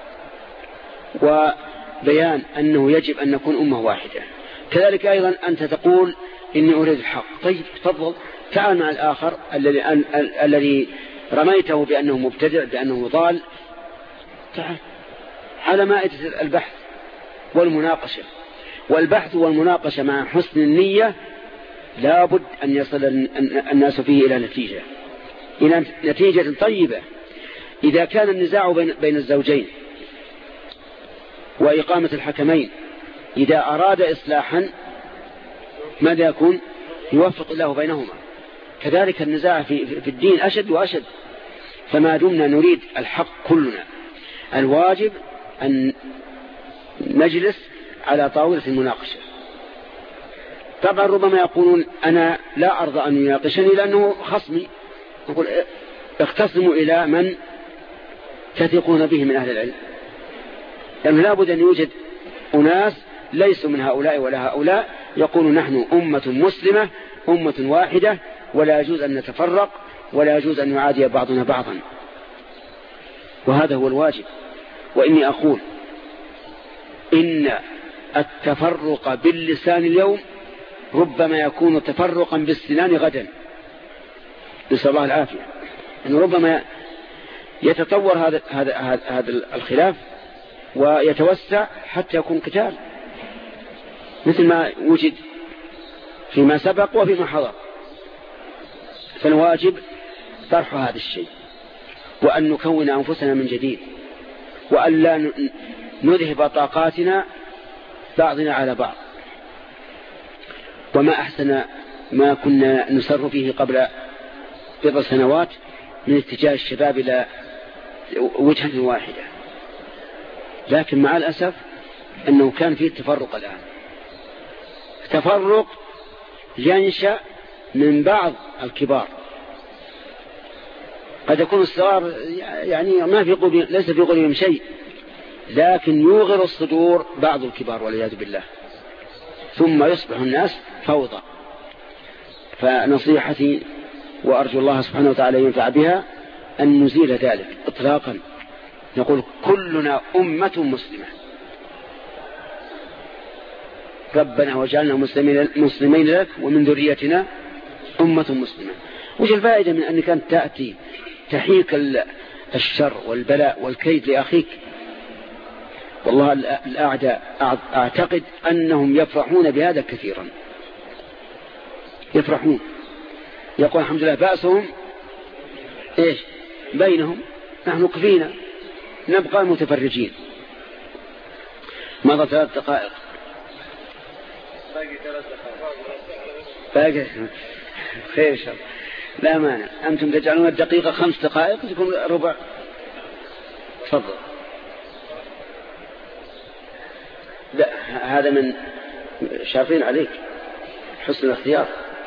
Speaker 1: وبيان أنه يجب أن نكون أمة واحدة. كذلك أيضا أنت تقول إني أريد الحق، طيب تفضل تعال مع الآخر الذي الذي رميته بأنه مبتدع بأنه ضال، تعال على مائدة البحث والمناقشة. والبحث والمناقشة مع حسن النية لابد أن يصل الناس فيه إلى نتيجة إلى نتيجة طيبة. إذا كان النزاع بين الزوجين وإقامة الحكمين إذا أراد إصلاحا ماذا يكون؟ يوفق الله بينهما. كذلك النزاع في, في الدين أشد وأشد. فما دمنا نريد الحق كلنا الواجب أن نجلس على طاولة المناقشة. طبعا ربما يقولون أنا لا أرضى أن يناقشني لأنه خصمي. نقول اختصموا إلى من تثقون به من أهل العلم، لأنه لا بد أن يوجد أناس ليسوا من هؤلاء ولا هؤلاء يقولون نحن أمة مسلمة أمة واحدة ولا يجوز أن نتفرق ولا يجوز أن يعادي بعضنا بعضا. وهذا هو الواجب. وإني أقول إن التفرق باللسان اليوم ربما يكون تفرقا بالسنان غدا، نسأل الله العافية. أنه ربما يتطور هذا هذا هذا الخلاف ويتوسع حتى يكون قتال مثل ما وجد فيما سبق وفيما حضر. فالواجب طرح هذا الشيء وأن نكون أنفسنا من جديد وأن لا نذهب طاقاتنا بعضنا على بعض. وما أحسن ما كنا نسر فيه قبل بضع سنوات من اتجاه الشباب إلى وجهة واحدة، لكن مع الأسف أنه كان فيه تفرق الآن. تفرق ينشأ من بعض الكبار، قد يكون الصغار يعني ما في قلوبهم ليس في قلوبهم شيء، لكن يوغر الصدور بعض الكبار والعياذ بالله، ثم يصبح الناس فوضى. فنصيحتي وأرجو الله سبحانه وتعالى ينفع بها أن نزيل ذلك إطلاقا. نقول كلنا أمة مسلمة، ربنا وجعلنا مسلمين, مسلمين لك ومن ذريتنا أمة مسلمة. وش الفائدة من أنك أنت تأتي تحيك الشر والبلاء والكيد لأخيك. والله الأعداء أعتقد أنهم يفرحون بهذا كثيرا، يفرحون، يقول الحمد لله بأسهم إيش بينهم، نحن كفينا نبقى متفرجين. مضى ثلاث دقائق، باقي خير شر، لا مانع. أنتم تجعلون الدقيقة خمس دقائق تكون ربع. تفضل. لا هذا من شاطين عليك، حسن الاختيار.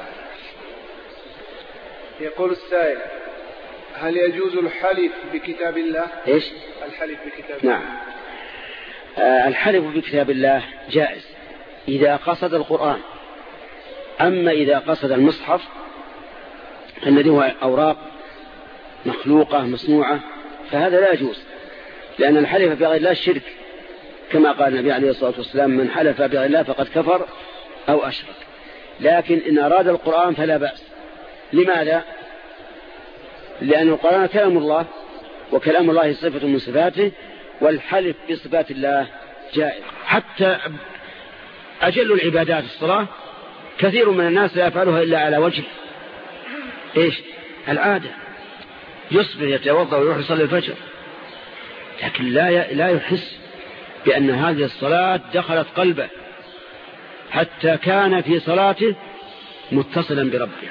Speaker 2: يقول السائل: هل يجوز الحلف بكتاب الله؟
Speaker 1: إيش
Speaker 2: الحلف بكتاب الله؟
Speaker 1: نعم، آه الحلف بكتاب الله جائز إذا قصد القرآن. أما إذا قصد المصحف الذي هو أوراق مخلوقة مصنوعة فهذا لا يجوز، لأن الحلف بغير الله الشرك، كما قال النبي عليه الصلاة والسلام: من حلف بغير الله فقد كفر أو أشرك. لكن إن أراد القرآن فلا بأس. لماذا؟ لأن القرآن كلام الله، وكلام الله صفة من صفاته، والحلف بصفات الله جائز. حتى أجل العبادات الصلاة كثير من الناس لا يفعلها إلا على وجه إيش العادة، يصبح يتوضأ ويروح يصلي الفجر، لكن لا لا يحس بأن هذه الصلاة دخلت قلبه، حتى كان في صلاته متصلا بربه.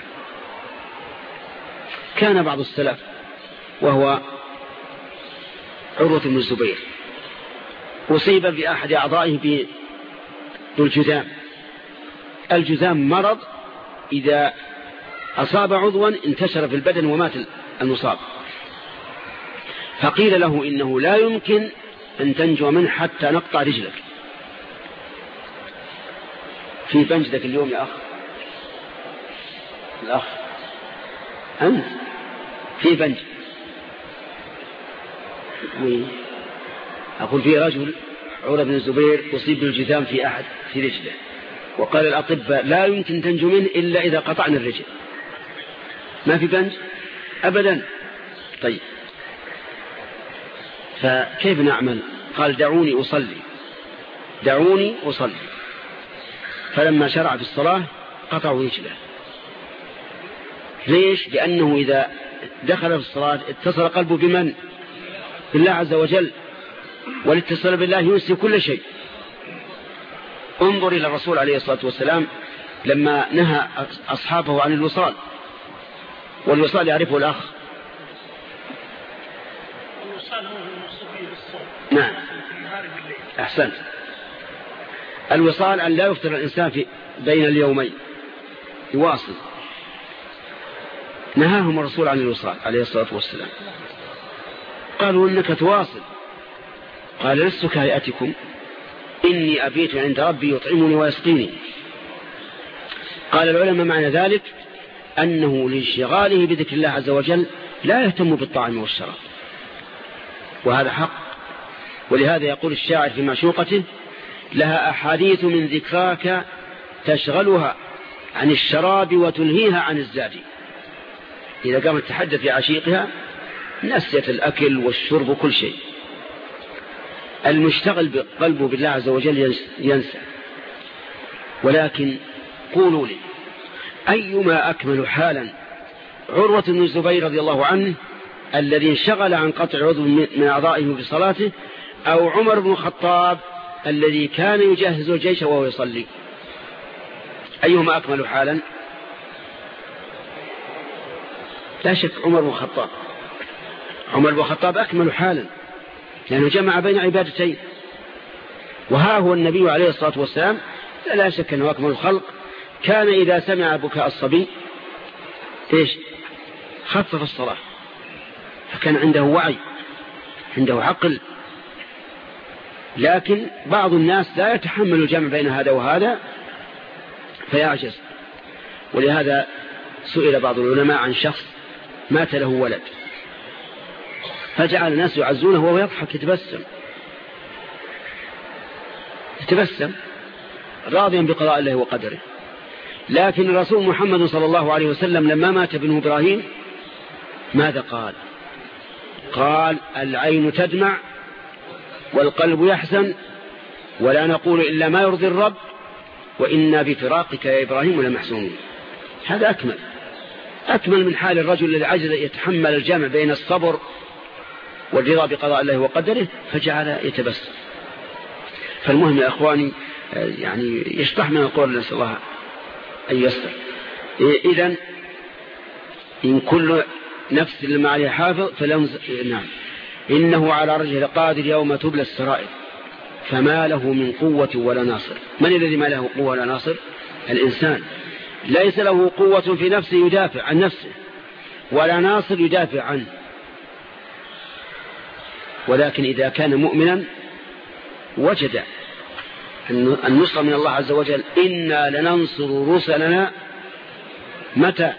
Speaker 1: كان بعض السلف وهو عروة بن الزبير أصيب بأحد أعضائه بالجذام. الجذام مرض إذا أصاب عضوا انتشر في البدن ومات المصاب، فقيل له إنه لا يمكن أن تنجو منه حتى نقطع رجلك. في بنجدك اليوم يا أخ، الأخ أنت في بنج، أقول في رجل عروة بن الزبير أصيب بالجذام في أحد في رجله، وقال الأطباء لا يمكن تنجو منه إلا إذا قطعنا الرجل. ما في بنج أبدا. طيب فكيف نعمل؟ قال دعوني أصلي، دعوني أصلي. فلما شرع في الصلاة قطعوا رجله. ليش؟ لأنه إذا دخل في الصلاة اتصل قلبه بمن؟ بالله عز وجل، والاتصال بالله ينسي كل شيء. انظر إلى الرسول عليه الصلاة والسلام لما نهى أصحابه عن الوصال، والوصال يعرفه الأخ.
Speaker 3: الوصال هو المقصود بالصوم.
Speaker 1: نعم أحسنت. الوصال أن لا يفطر الإنسان في بين اليومين، يواصل. نهاهم الرسول عن الوصال عليه الصلاة والسلام. قالوا إنك تواصل، قال لست كهيئتكم إني أبيت عند ربي يطعمني ويسقيني. قال العلماء معنى ذلك أنه لانشغاله بذكر الله عز وجل لا يهتم بالطعام والشراب، وهذا حق. ولهذا يقول الشاعر في معشوقته: لها أحاديث من ذكراك تشغلها عن الشراب وتلهيها عن الزاد. إذا قامت تحدث في عشيقها نسيت الأكل والشرب وكل شيء. المشتغل بقلبه بالله عز وجل ينسى. ولكن قولوا لي أيما أكمل حالا، عروة بن الزبير رضي الله عنه الذي انشغل عن قطع عضو من أعضائه بصلاته، أو عمر بن الخطاب الذي كان يجهز الجيش وهو يصلي؟ أيهما أكمل حالا؟ لا شك عمر بن الخطاب. عمر بن الخطاب أكمل حالا لأنه جمع بين عبادتين. وها هو النبي عليه الصلاة والسلام لا شك أنه أكمل الخلق، كان إذا سمع بكاء الصبي إيش خفف الصلاة، فكان عنده وعي، عنده عقل. لكن بعض الناس لا يتحمل الجمع بين هذا وهذا فيعجز. ولهذا سئل بعض العلماء عن شخص مات له ولد، فجعل الناس يعزونه وهو يضحك يتبسم يتبسم راضيا بقضاء الله وقدره. لكن الرسول محمد صلى الله عليه وسلم لما مات ابنه إبراهيم ماذا قال؟ قال العين تدمع والقلب يحزن ولا نقول إلا ما يرضي الرب وإنا بفراقك يا إبراهيم لمحزونون. هذا أكمل أكمل من حال الرجل الذي عجز يتحمل الجمع بين الصبر والرضا بقضاء الله وقدره فجعل يتبسم. فالمهم يا أخواني يعني يشطح من القول نسأل الله أن يسر. إذن إن كل نفس لما عليه حافظ فلنز... نعم إنه على رجل قادر يوم تبلى السرائر فما له من قوة ولا ناصر. من الذي ما له قوة ولا ناصر؟ الإنسان ليس له قوة في نفسه يدافع عن نفسه ولا ناصر يدافع عنه. ولكن إذا كان مؤمنا وجد النصر من الله عز وجل إنا لننصر رسلنا متى؟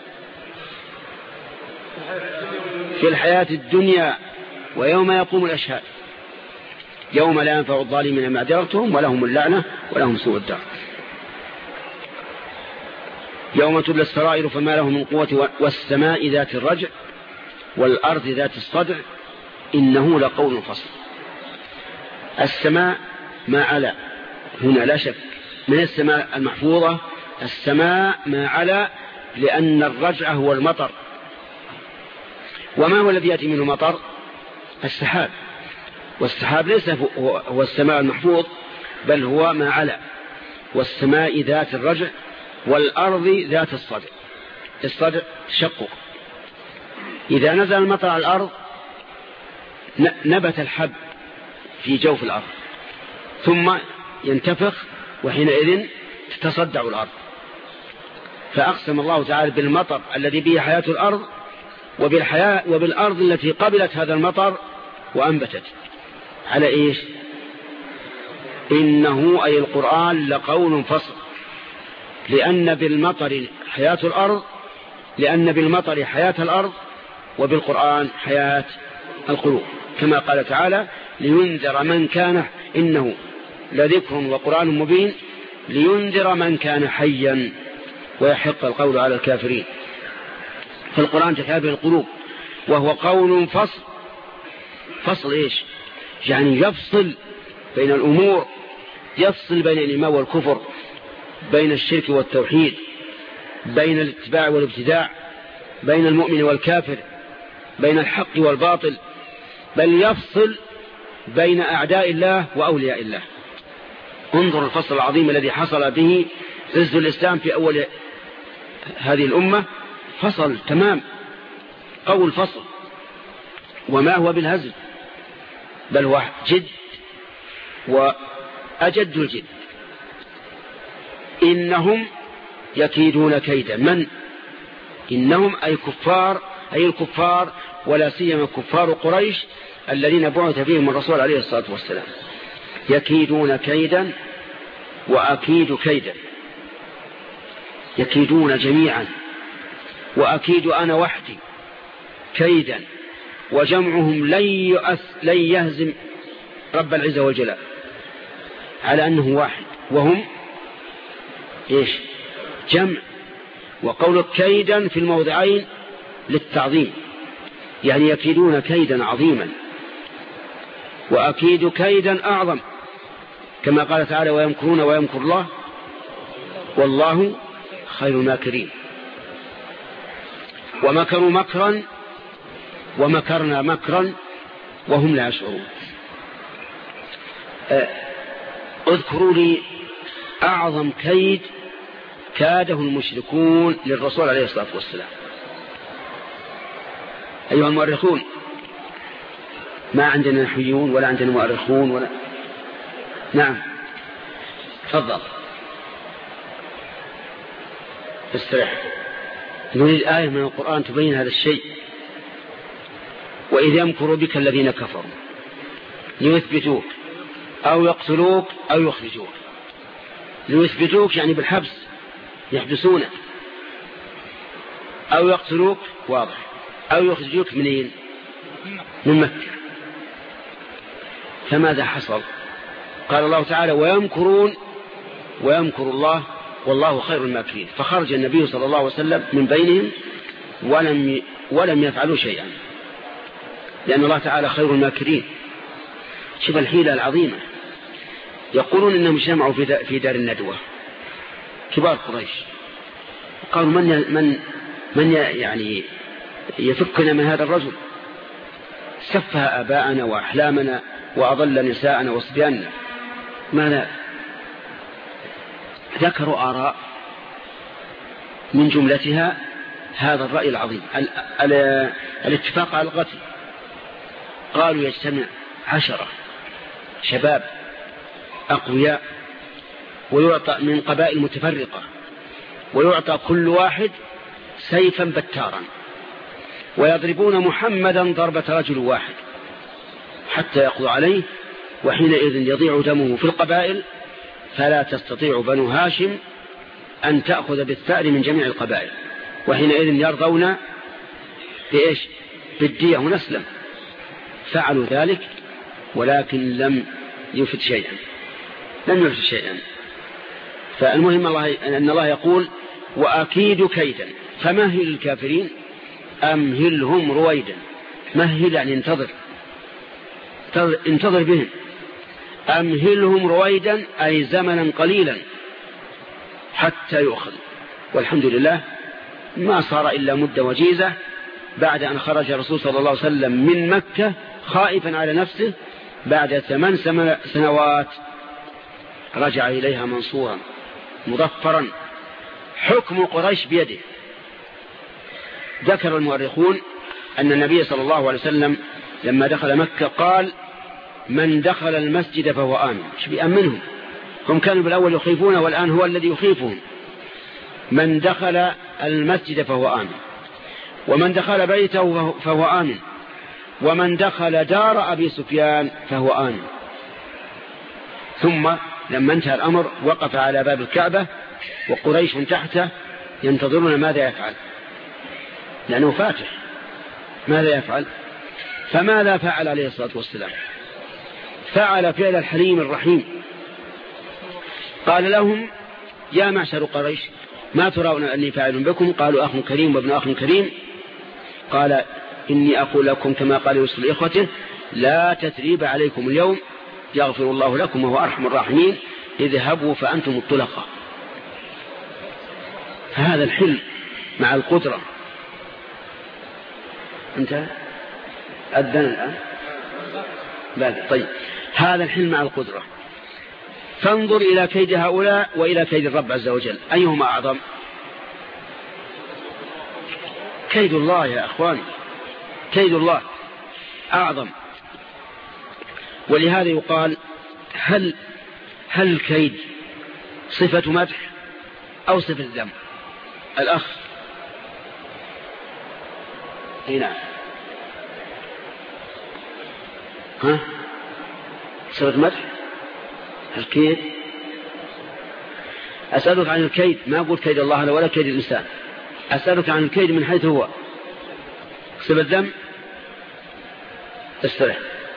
Speaker 1: في الحياة الدنيا ويوم يقوم الأشهاد يوم لا ينفع الظالمين معذرتهم ولهم اللعنة ولهم سوء الدار. يوم تبلى السرائر فما له من قوة والسماء ذات الرجع والأرض ذات الصدع إنه لقول فصل. السماء ما علا هنا لا شك من السماء المحفوظة. السماء ما علا لأن الرجع هو المطر. وما هو الذي يأتي منه مطر؟ السحاب. والسحاب ليس هو السماء المحفوظ بل هو ما علا. والسماء ذات الرجع والأرض ذات الصدع. الصدع تشقق. إذا نزل المطر على الأرض نبت الحب في جوف الأرض ثم ينتفخ وحينئذ تتصدع الأرض. فأقسم الله تعالى بالمطر الذي به حياة الأرض وبالحياة وبالأرض التي قبلت هذا المطر وأنبتت على إيش؟ إنه أي القرآن لقول فصل. لأن بالمطر حياة الأرض لأن بالمطر حياة الأرض وبالقرآن حياة القلوب كما قال تعالى لينذر من كان إنه لذكر وقرآن مبين لينذر من كان حيا ويحق القول على الكافرين. فالقرآن تحيا به القلوب وهو قول فصل. فصل إيش؟ يعني يفصل بين الأمور يفصل بين الإيمان والكفر بين الشرك والتوحيد بين الاتباع والابتداع بين المؤمن والكافر بين الحق والباطل بل يفصل بين أعداء الله وأولياء الله. انظر الفصل العظيم الذي حصل به عز الإسلام في أول هذه الأمة. فصل تمام قول فصل وما هو بالهزل بل هو جد وأجد الجد. إنهم يكيدون كيدا. من؟ إنهم أي كفار أي الكفار ولا سيما كفار قريش الذين بعث فيهم الرسول عليه الصلاة والسلام. يكيدون كيدا وأكيد كيدا. يكيدون جميعا وأكيد أنا وحدي كيدا وجمعهم لن يؤث لن يهزم رب العزة والجلال على أنه واحد وهم إيش؟ جمع. وقول كيدا في الموضعين للتعظيم يعني يكيدون كيدا عظيما وأكيد كيدا أعظم كما قال تعالى ويمكرون ويمكر الله والله خير الماكرين. ومكروا مكرا ومكرنا مكرا وهم لا يشعرون. اذكروا لي أعظم كيد كاده المشركون للرسول عليه الصلاة والسلام. أيها المؤرخون ما عندنا نحويون ولا عندنا مؤرخون ولا نعم تفضل استريح. نريد آية من القرآن تبين هذا الشيء. وإذ يمكر بك الذين كفروا ليثبتوك أو يقتلوك أو يخرجوك. ليثبتوك يعني بالحبس يحبسونك أو يقتلوك واضح أو يخرجوك منين؟ من مكة. فماذا حصل؟ قال الله تعالى ويمكرون ويمكر الله والله خير الماكرين. فخرج النبي صلى الله عليه وسلم من بينهم ولم ولم يفعلوا شيئا لأن الله تعالى خير الماكرين. شوف الحيلة العظيمة. يقولون إنهم اجتمعوا في دار الندوة كبار قريش، قالوا من من من يعني يفكنا من هذا الرجل، سفه آباءنا وأحلامنا وأضل نساءنا وصبياننا. ماذا؟ ذكروا آراء من جملتها هذا الرأي العظيم، الاتفاق على القتل. قالوا يجتمع عشرة شباب أقوياء ويعطى من قبائل متفرقة، ويعطى كل واحد سيفا بتارا، ويضربون محمدا ضربة رجل واحد حتى يقضوا عليه، وحينئذ يضيع دمه في القبائل، فلا تستطيع بنو هاشم أن تأخذ بالثأر من جميع القبائل، وحينئذ يرضون بإيش؟ بالدية ونسلم. فعلوا ذلك ولكن لم يفد شيئا، لم يفد شيئا. فالمهم الله أن الله يقول وأكيد كيدا فمهل الكافرين أمهلهم رويدا. مهل يعني انتظر، انتظر بهم. أمهلهم رويدا أي زمنا قليلا حتى يؤخذ. والحمد لله ما صار إلا مدة وجيزة بعد أن خرج الرسول صلى الله عليه وسلم من مكة خائفا على نفسه، بعد ثمان سنوات رجع إليها منصورا مظفرا، حكم قريش بيده. ذكر المؤرخون أن النبي صلى الله عليه وسلم لما دخل مكة قال من دخل المسجد فهو آمن. مش بيأمنهم، هم كانوا بالأول يخيفونه والآن هو الذي يخيفهم. من دخل المسجد فهو آمن، ومن دخل بيته فهو آمن، ومن دخل دار أبي سفيان فهو آمن. ثم لما انتهى الأمر وقف على باب الكعبة وقريش تحته ينتظرون ماذا يفعل، لأنه فاتح. ماذا يفعل؟ فماذا فعل عليه الصلاة والسلام؟ فعل فعل الحليم الرحيم، قال لهم يا معشر قريش ما ترون أني فاعل بكم؟ قالوا أخ كريم وابن أخ كريم. قال إني أقول لكم كما قال يوسف لإخوته لا تثريب عليكم اليوم يغفر الله لكم وهو أرحم الراحمين، اذهبوا فأنتم الطلقاء. فهذا الحلم مع القدرة. انت أذن الآن باقي. طيب هذا الحلم مع القدرة. فانظر إلى كيد هؤلاء وإلى كيد الرب عز وجل، أيهما أعظم؟ كيد الله يا أخواني، كيد الله أعظم. ولهذا يقال هل هل الكيد صفة مدح أو صفة ذم؟ الأخ هنا ها صفة مدح الكيد. أسألك عن الكيد، ما أقول كيد الله ولا كيد الإنسان. أسألك عن الكيد من حيث هو صفة ذم. استرح.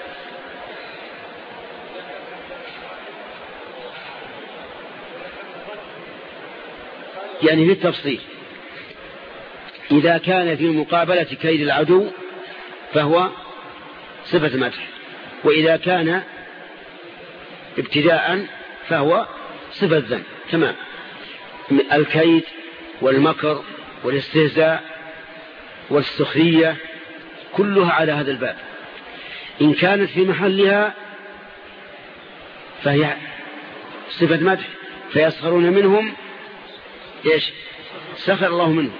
Speaker 1: يعني في التفصيل إذا كان في مقابلة كيد العدو فهو صفة مدح، وإذا كان ابتداء فهو صفة ذم. تمام. الكيد والمكر والاستهزاء والسخرية كلها على هذا الباب. إن كانت في محلها فهي صفة مدح، فيسخرون منهم إيش؟ سخر الله منهم.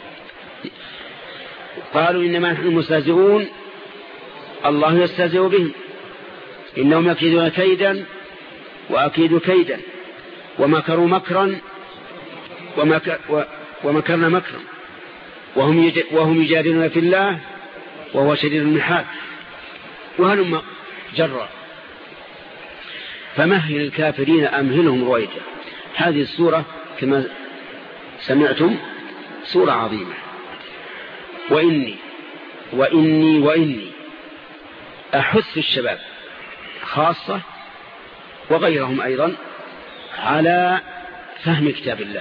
Speaker 1: قالوا إنما نحن مستهزئون الله يستهزئ بهم، إنهم يكيدون كيدا وأكيد كيدا، ومكروا مكرا ومكرنا مكرا، وهم وهم يجادلون في الله وهو شديد المحال، وهلم جرا. فمهل الكافرين أمهلهم رويدا. هذه السورة كما سمعتم سورة عظيمة. وإني وإني وإني أحث الشباب خاصة وغيرهم أيضا على فهم كتاب الله،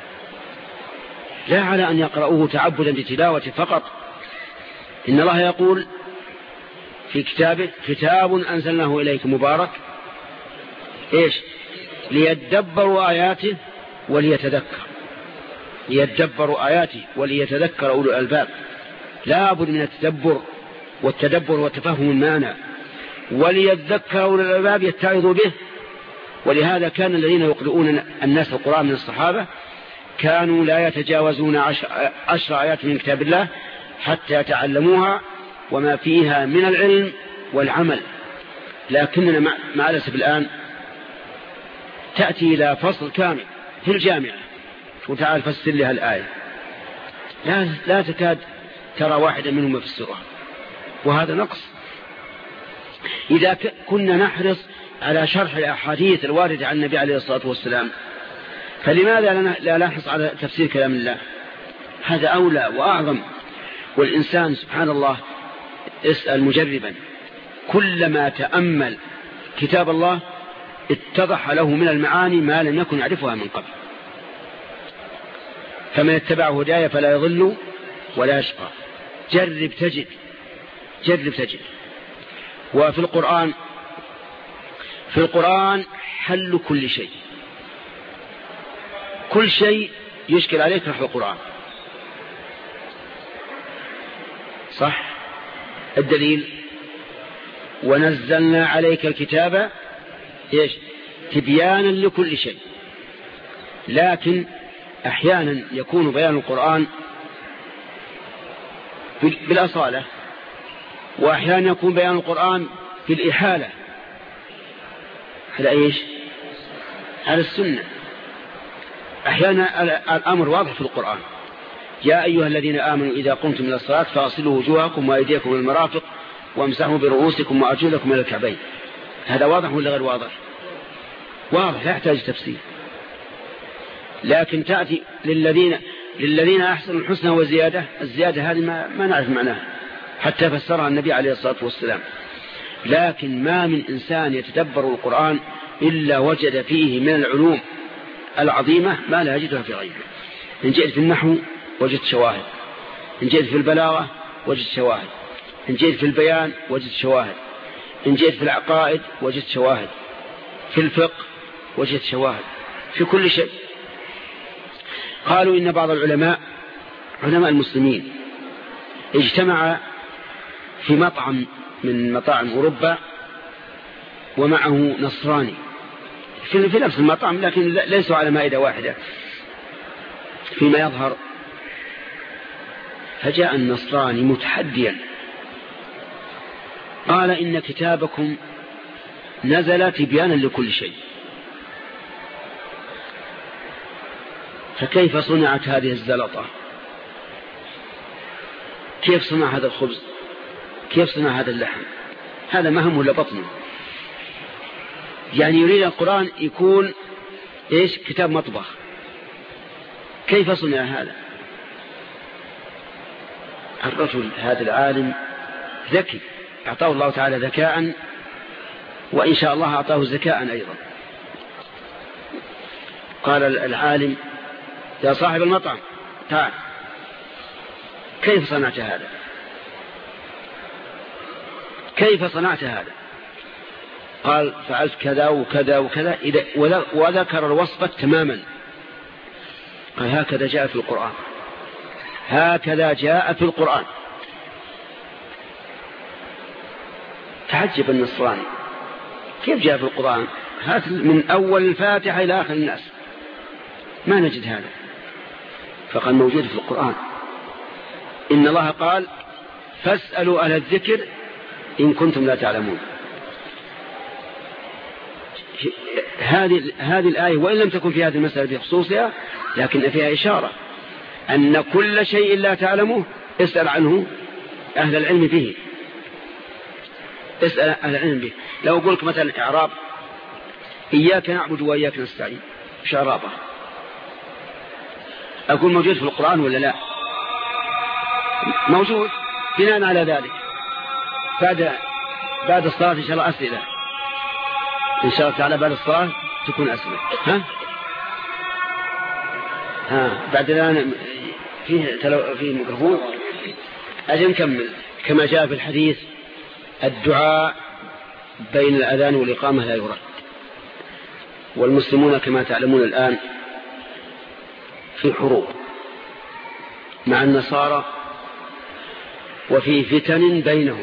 Speaker 1: لا على أن يقرأوه تعبدا بتلاوة فقط. إن الله يقول في كتابه كتاب أنزلناه إليك مبارك إيش ليدبروا آياته وليتذكر ليدبروا آياته وليتذكر أولو الألباب. لا بد من التدبر والتدبر وتفهم المعنى وليذكر أولو الألباب يتعظوا به. ولهذا كان الذين يقرؤون الناس القرآن من الصحابة كانوا لا يتجاوزون عشر, عشر آيات من كتاب الله حتى يتعلموها وما فيها من العلم والعمل. لكننا مع الأسف الآن تأتي إلى فصل كامل في الجامعة وتعال فسر لها الآية لا, لا تكاد ترى واحدا منهم في السورة، وهذا نقص. إذا كنا نحرص على شرح الأحاديث الواردة عن النبي عليه الصلاة والسلام فلماذا لا نحرص على تفسير كلام الله؟ هذا أولى وأعظم. والإنسان سبحان الله اسأل مجربا كلما تأمل كتاب الله اتضح له من المعاني ما لم يكن يعرفها من قبل. فمن اتبع هدايا فلا يضل ولا يشقى. جرب تجد جرب تجد. وفي القرآن في القرآن حل كل شيء. كل شيء يشكل عليك في القرآن صح. الدليل ونزلنا عليك الكتاب إيش تبيانا لكل شيء. لكن أحيانا يكون بيان القرآن بالأصالة وأحيانا يكون بيان القرآن بالإحالة على إيش على السنة. أحيانا الأمر واضح في القرآن يا أيها الذين آمنوا إذا قمتم إلى الصلاة فاغسلوا وجوهكم وأيديكم إلى المرافق وامسحوا برؤوسكم وأرجلكم إلى الكعبين. هذا واضح ولا غير واضح؟ واضح لا يحتاج تفسير. لكن تأتي للذين للذين أحسنوا الحسنى وزيادة. الزيادة هذه ما, ما نعرف معناها حتى فسرها النبي عليه الصلاة والسلام. لكن ما من إنسان يتدبر القرآن إلا وجد فيه من العلوم العظيمة ما لا يجدها في غيره. إن جئت في النحو وجدت شواهد، إن جئت في البلاغة وجدت شواهد، إن جئت في البيان وجدت شواهد، إن جئت في العقائد وجدت شواهد، في الفقه وجدت شواهد، في كل شيء. قالوا إن بعض العلماء علماء المسلمين اجتمع في مطعم من مطاعم أوروبا ومعه نصراني في نفس المطعم لكن ليسوا على مائدة واحدة فيما يظهر. فجاء النصراني متحديا قال إن كتابكم نزل تبيانا لكل شيء. فكيف صنعت هذه الزلطة؟ كيف صنع هذا الخبز؟ كيف صنع هذا اللحم؟ هذا ما همه لبطنه. يعني يريد القرآن يكون إيش كتاب مطبخ. كيف صنع هذا؟ الرجل هذا العالم ذكي أعطاه الله تعالى ذكاء وإن شاء الله أعطاه ذكاء أيضا. قال العالم يا صاحب المطعم تعال كيف صنعت هذا؟ كيف صنعت هذا؟ قال فعلت كذا وكذا وكذا وذكر الوصفة تماما. قال هكذا جاء في القرآن، هكذا جاء في القرآن. تعجب النصراني كيف جاء في القرآن؟ هات من أول الفاتحة إلى آخر الناس ما نجد هذا. فقال موجود في القرآن. إن الله قال فاسألوا أهل الذكر إن كنتم لا تعلمون. هذه هذه الآية وإن لم تكن في هذه المسألة بخصوصها لكن فيها إشارة أن كل شيء لا تعلمه اسأل عنه أهل العلم به. اسأل أهل العلم به. لو أقولك مثلا إعراب إياك نعبد وإياك نستعين إيش إعرابه؟ أقول موجود في القرآن ولا لا؟ موجود. بناء على ذلك بعد بعد الصلاة إن شاء الله أسئلة إن شاء الله تعالى بعد الصلاة تكون أسئلة. ها ها بعد الآن فيه تلو... فيه ميكروفون. أجل نكمل كما جاء في الحديث الدعاء بين الأذان والإقامة لا يرد، والمسلمون كما تعلمون الآن في حروب مع النصارى وفي فتن بينهم،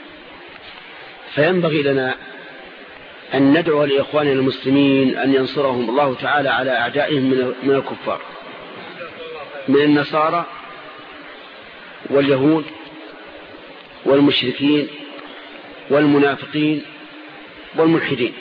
Speaker 1: فينبغي لنا أن ندعو لإخواننا المسلمين أن ينصرهم الله تعالى على أعدائهم من الكفار، من النصارى واليهود والمشركين والمنافقين والملحدين،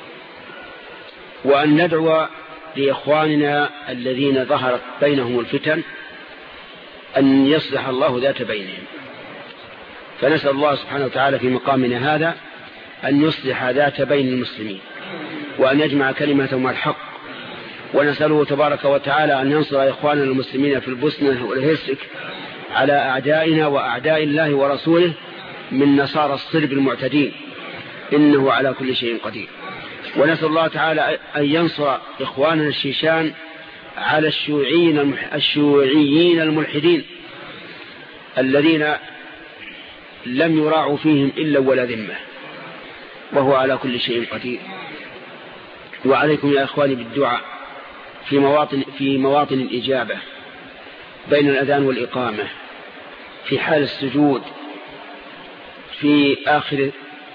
Speaker 1: وأن ندعو لإخواننا الذين ظهرت بينهم الفتن أن يصلح الله ذات بينهم. فنسأل الله سبحانه وتعالى في مقامنا هذا أن يصلح ذات بين المسلمين وأن يجمع كلمتهم الحق، ونسأله تبارك وتعالى أن ينصر إخواننا المسلمين في البوسنة والهرسك على أعدائنا وأعداء الله ورسوله من نصارى الصلب المعتدين، إنه على كل شيء قدير. ونسأل الله تعالى أن ينصر إخواننا الشيشان على الشيوعيين الشيوعيين الملحدين الذين لم يراعوا فيهم إلا ولا ذمة، وهو على كل شيء قدير. وعليكم يا إخواني بالدعاء في مواطن, في مواطن الإجابة بين الأذان والإقامة، في حال السجود، في آخر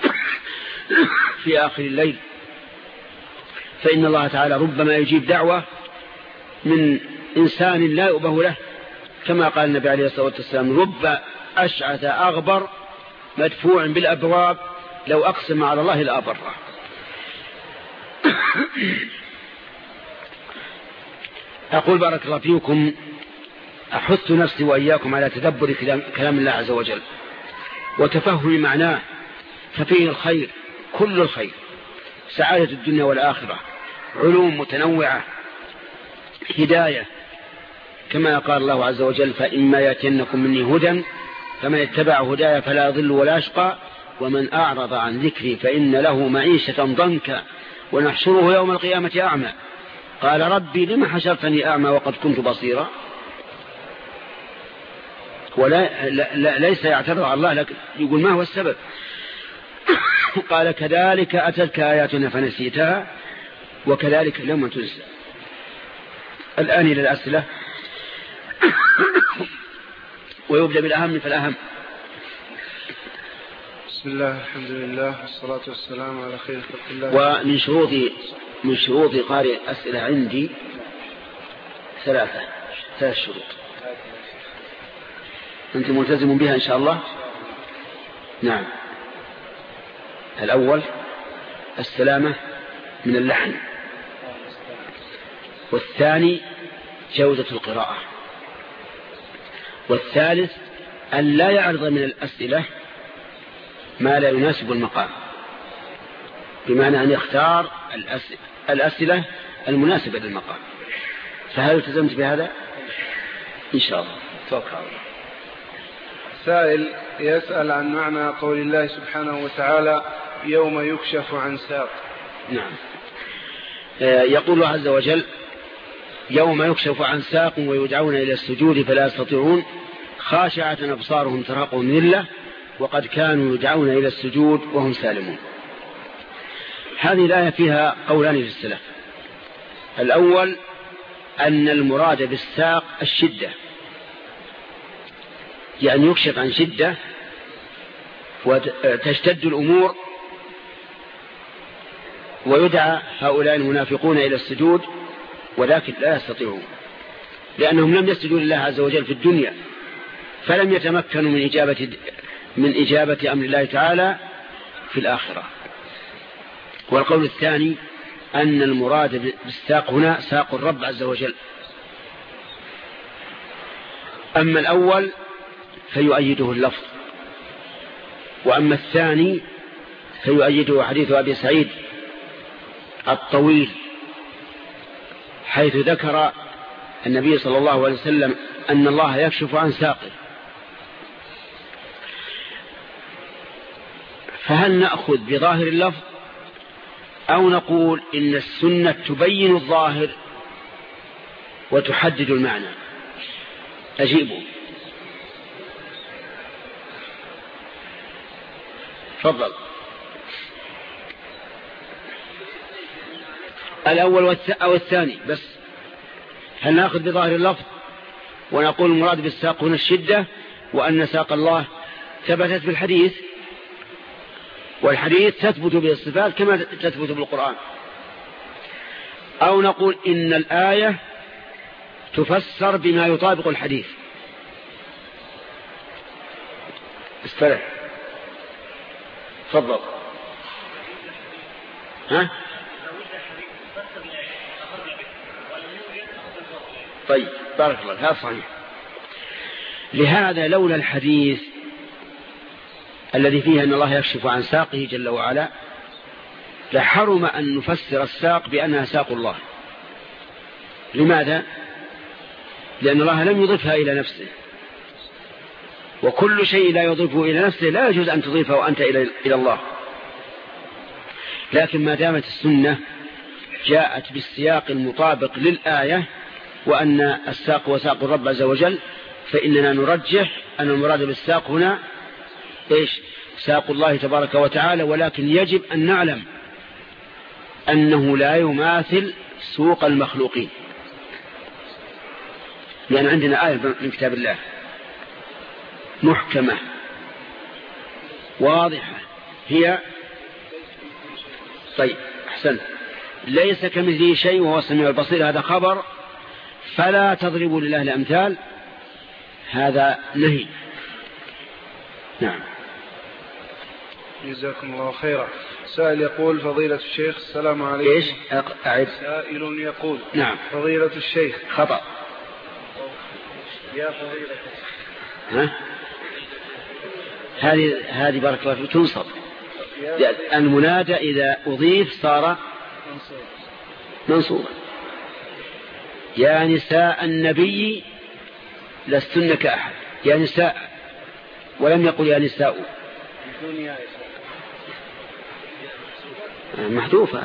Speaker 1: في آخر الليل، فإن الله تعالى ربما يجيب دعوة من إنسان لا يؤبه له، كما قال النبي عليه الصلاة والسلام: رب أشعث أغبر مدفوع بالأبواب لو أقسم على الله لأبره. أقول بارك الله فيكم، أحث نفسي وإياكم على تدبر كلام الله عز وجل وتفهم معناه، ففيه الخير كل الخير، سعادة الدنيا والآخرة، علوم متنوعة، هداية، كما قال الله عز وجل: فإما يأتينكم مني هدى فمن اتبع هدايا فلا يضل ولا يشقى ومن أعرض عن ذكري فإن له معيشة ضنكا ونحشره يوم القيامة أعمى قال ربي لما حشرتني أعمى وقد كنت بصيرا. ولا لا لا ليس يعترض على الله، لكن يقول ما هو السبب؟ قال: كذلك أتتك آياتنا فنسيتها وكذلك لم تنسى. الآن إلى الأسئلة، ويبدأ بالأهم فالأهم.
Speaker 2: بسم الله، الحمد لله، والصلاة والسلام على خير خلق الله.
Speaker 1: ومن شروط من شروط قارئ أسئلة عندي ثلاثة ثلاث شروط أنت ملتزم بها إن شاء الله. نعم. الأول السلامة من اللحن، والثاني جودة القراءة، والثالث أن لا يعرض من الأسئلة ما لا يناسب المقام، بمعنى أن يختار الأسئلة المناسبة للمقام. فهل التزمت بهذا؟ إن شاء الله. توكل على الله.
Speaker 2: سائل يسأل عن معنى قول الله سبحانه وتعالى: يوم يكشف عن ساق.
Speaker 1: نعم. يقول الله عز وجل: يوم يكشف عن ساق ويدعون إلى السجود فلا يستطيعون خاشعة أبصارهم ترهقهم ذلة وقد كانوا يدعون إلى السجود وهم سالمون. هذه الآية فيها قولان في السلف. الأول أن المراد بالساق الشدة، يعني يكشف عن شدة وتشتد الأمور ويدعى هؤلاء المنافقون إلى السجود ولكن لا يستطيعون، لأنهم لم يسجدوا لله عز وجل في الدنيا، فلم يتمكنوا من إجابة من إجابة أمر الله تعالى في الآخرة. والقول الثاني أن المراد بالساق هنا ساق الرب عز وجل. أما الأول فيؤيده اللفظ، وأما الثاني فيؤيده حديث أبي سعيد الطويل، حيث ذكر النبي صلى الله عليه وسلم أن الله يكشف عن ساقه. فهل نأخذ بظاهر اللفظ أو نقول إن السنة تبين الظاهر وتحدد المعنى؟ أجيبوا. تفضل. الأول أو الثاني بس. هل نأخذ بظاهر اللفظ ونقول المراد بالساق هنا الشدة، وأن ساق الله ثبتت بالحديث، والحديث تثبت بالصفات كما تثبت بالقرآن، أو نقول إن الآية تفسر بما يطابق الحديث؟ استرح. تفضل. ها؟ طيب بارك الله، هذا صحيح. لهذا لولا الحديث الذي فيه أن الله يكشف عن ساقه جل وعلا لحرم أن نفسر الساق بأنها ساق الله. لماذا؟ لأن الله لم يضيفها إلى نفسه، وكل شيء لا يضيفه إلى نفسه لا يجوز أن تضيفه وأنت إلى الله. لكن ما دامت السنة جاءت بالسياق المطابق للآية وأن الساق وساق الرب عز وجل، فإننا نرجح أن المراد بالساق هنا إيش؟ ساق الله تبارك وتعالى. ولكن يجب أن نعلم أنه لا يماثل سوق المخلوقين، لأن عندنا آية من كتاب الله محكمة واضحة هي طيب أحسن ليس كمثله شيء وهو السميع البصير، هذا خبر، فلا تضربوا لله الأمثال، هذا نهي. نعم.
Speaker 2: جزاكم الله خيرا. سائل يقول: فضيلة الشيخ السلام عليكم.
Speaker 1: إيش؟ أعد.
Speaker 2: سائل يقول:
Speaker 1: نعم.
Speaker 2: فضيلة الشيخ.
Speaker 1: خطأ.
Speaker 2: يا فضيلة.
Speaker 1: ها؟ هذه هذه بارك الله فيك تنصب. المنادى إذا أضيف صار منصوبا. يا نساء النبي لستن كأحد، يا نساء، ولم يقل يا نساء. محذوفة.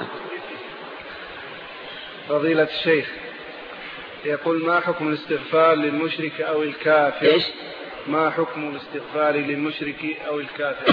Speaker 2: فضيلة الشيخ يقول: ما حكم الاستغفار للمشرك أو الكافر؟
Speaker 1: إيش؟
Speaker 2: ما حكم الاستغفار للمشرك أو الكافر؟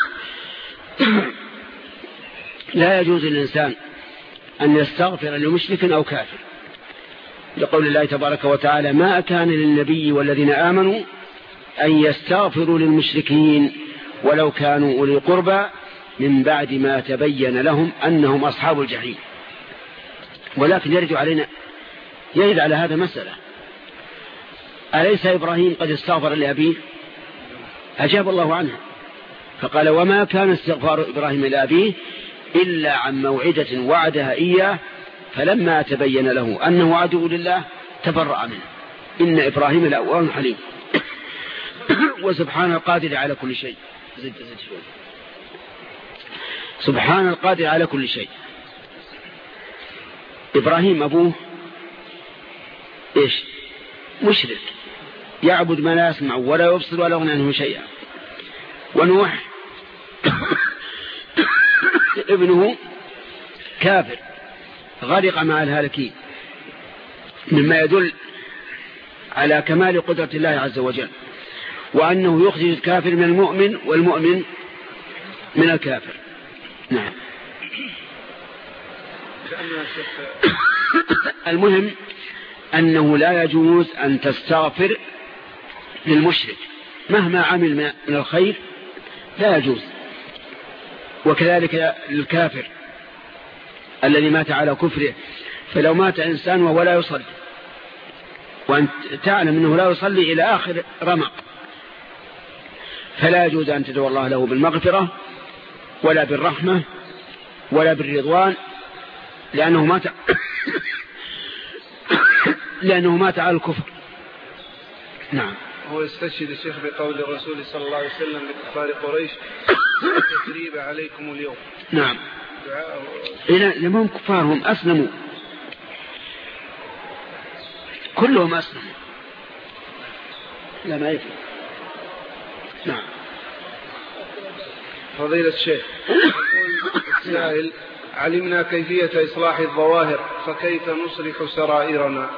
Speaker 1: لا يجوز للإنسان أن يستغفر لمشرك أو كافر، لقول الله تبارك وتعالى: ما كان للنبي والذين آمنوا أن يستغفروا للمشركين ولو كانوا أولي قربى من بعد ما تبين لهم أنهم أصحاب الجحيم. ولكن يرد علينا يرد على هذا مسألة: أليس إبراهيم قد استغفر لأبيه؟ أجاب الله عنه فقال: وما كان استغفار إبراهيم لأبيه إلا عن موعدة وعدها إياه فلما تبين له أنه عدو لله تبرأ منه إن إبراهيم لأواه حليم. وسبحان القادر على كل شيء. زد زد شوي. سبحان القادر على كل شيء. إبراهيم أبوه إيش؟ مشرك، يعبد ما لا يسمع ولا يبصر ولا يغني عنه شيئا. ونوح ابنه كافر غرق مع الهالكين، مما يدل على كمال قدرة الله عز وجل، وأنه يخرج الكافر من المؤمن والمؤمن من الكافر. نعم. المهم أنه لا يجوز أن تستغفر للمشرك مهما عمل من الخير، لا يجوز. وكذلك للكافر الذي مات على كفره، فلو مات إنسان وهو لا يصلي وأنت تعلم أنه لا يصلي إلى آخر رمق، فلا يجوز أن تدعو الله له بالمغفرة ولا بالرحمة ولا بالرضوان، لأنه مات لأنه مات على الكفر. نعم.
Speaker 2: هو يستشهد الشيخ بقول الرسول صلى الله عليه وسلم لكفار قريش: تثريب عليكم اليوم.
Speaker 1: نعم. إلى لمن كفارهم أسلموا، كلهم أسلموا، لا ما يفهم. نعم.
Speaker 2: فضيلة الشيخ السائل: علمنا كيفية إصلاح الظواهر، فكيف نصلح سرائرنا؟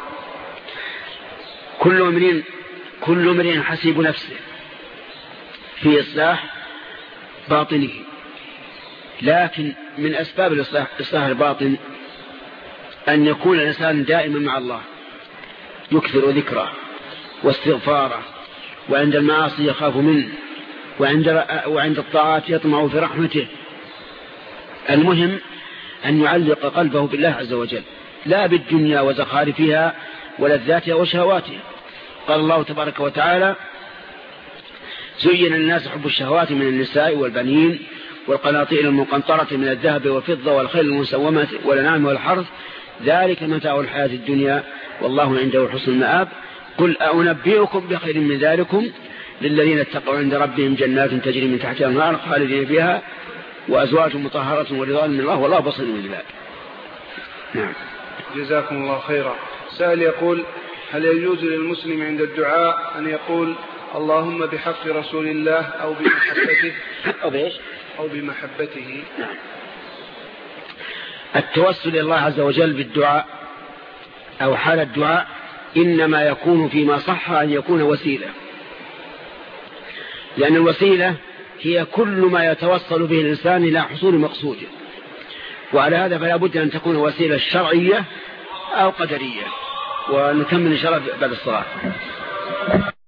Speaker 1: كل امرئ كل امرئ حسيب نفسه في إصلاح باطنه. لكن من أسباب الإصلاح الباطن أن يكون الإنسان دائما مع الله، يكثر ذكره واستغفاره، وعند المعاصي يخاف منه، وعند, وعند الطاعات يطمع في رحمته. المهم أن يعلق قلبه بالله عز وجل، لا بالدنيا وزخارفها ولذاتها وشهواتها. قال الله تبارك وتعالى: زين الناس حب الشهوات من النساء والبنين والقناطير المقنطرة من الذهب والفضة والخيل المسومة والأنعام والحرث، ذلك متاع الحياة الدنيا والله عنده حسن المآب. قل أنبئكم بخير من ذلكم للذين اتقوا عند ربهم جنات تجري من تحتها الأنهار خالدين فيها وأزواج مطهرة ورضوان من الله والله بصير بالعباد. نعم.
Speaker 2: جزاكم الله خيرا. سائل يقول: هل يجوز للمسلم عند الدعاء أن يقول اللهم بحق رسول الله أو بمحبته
Speaker 1: أو بإيش
Speaker 2: أو بمحبته؟
Speaker 1: نعم. التوسل إلى الله عز وجل بالدعاء أو حال الدعاء إنما يكون فيما صح أن يكون وسيلة، لأن الوسيلة هي كل ما يتوصل به الإنسان إلى حصول مقصوده، وعلى هذا فلا بد أن تكون وسيلة شرعية أو قدرية. ونكمل إن شاء الله بعد الصلاة.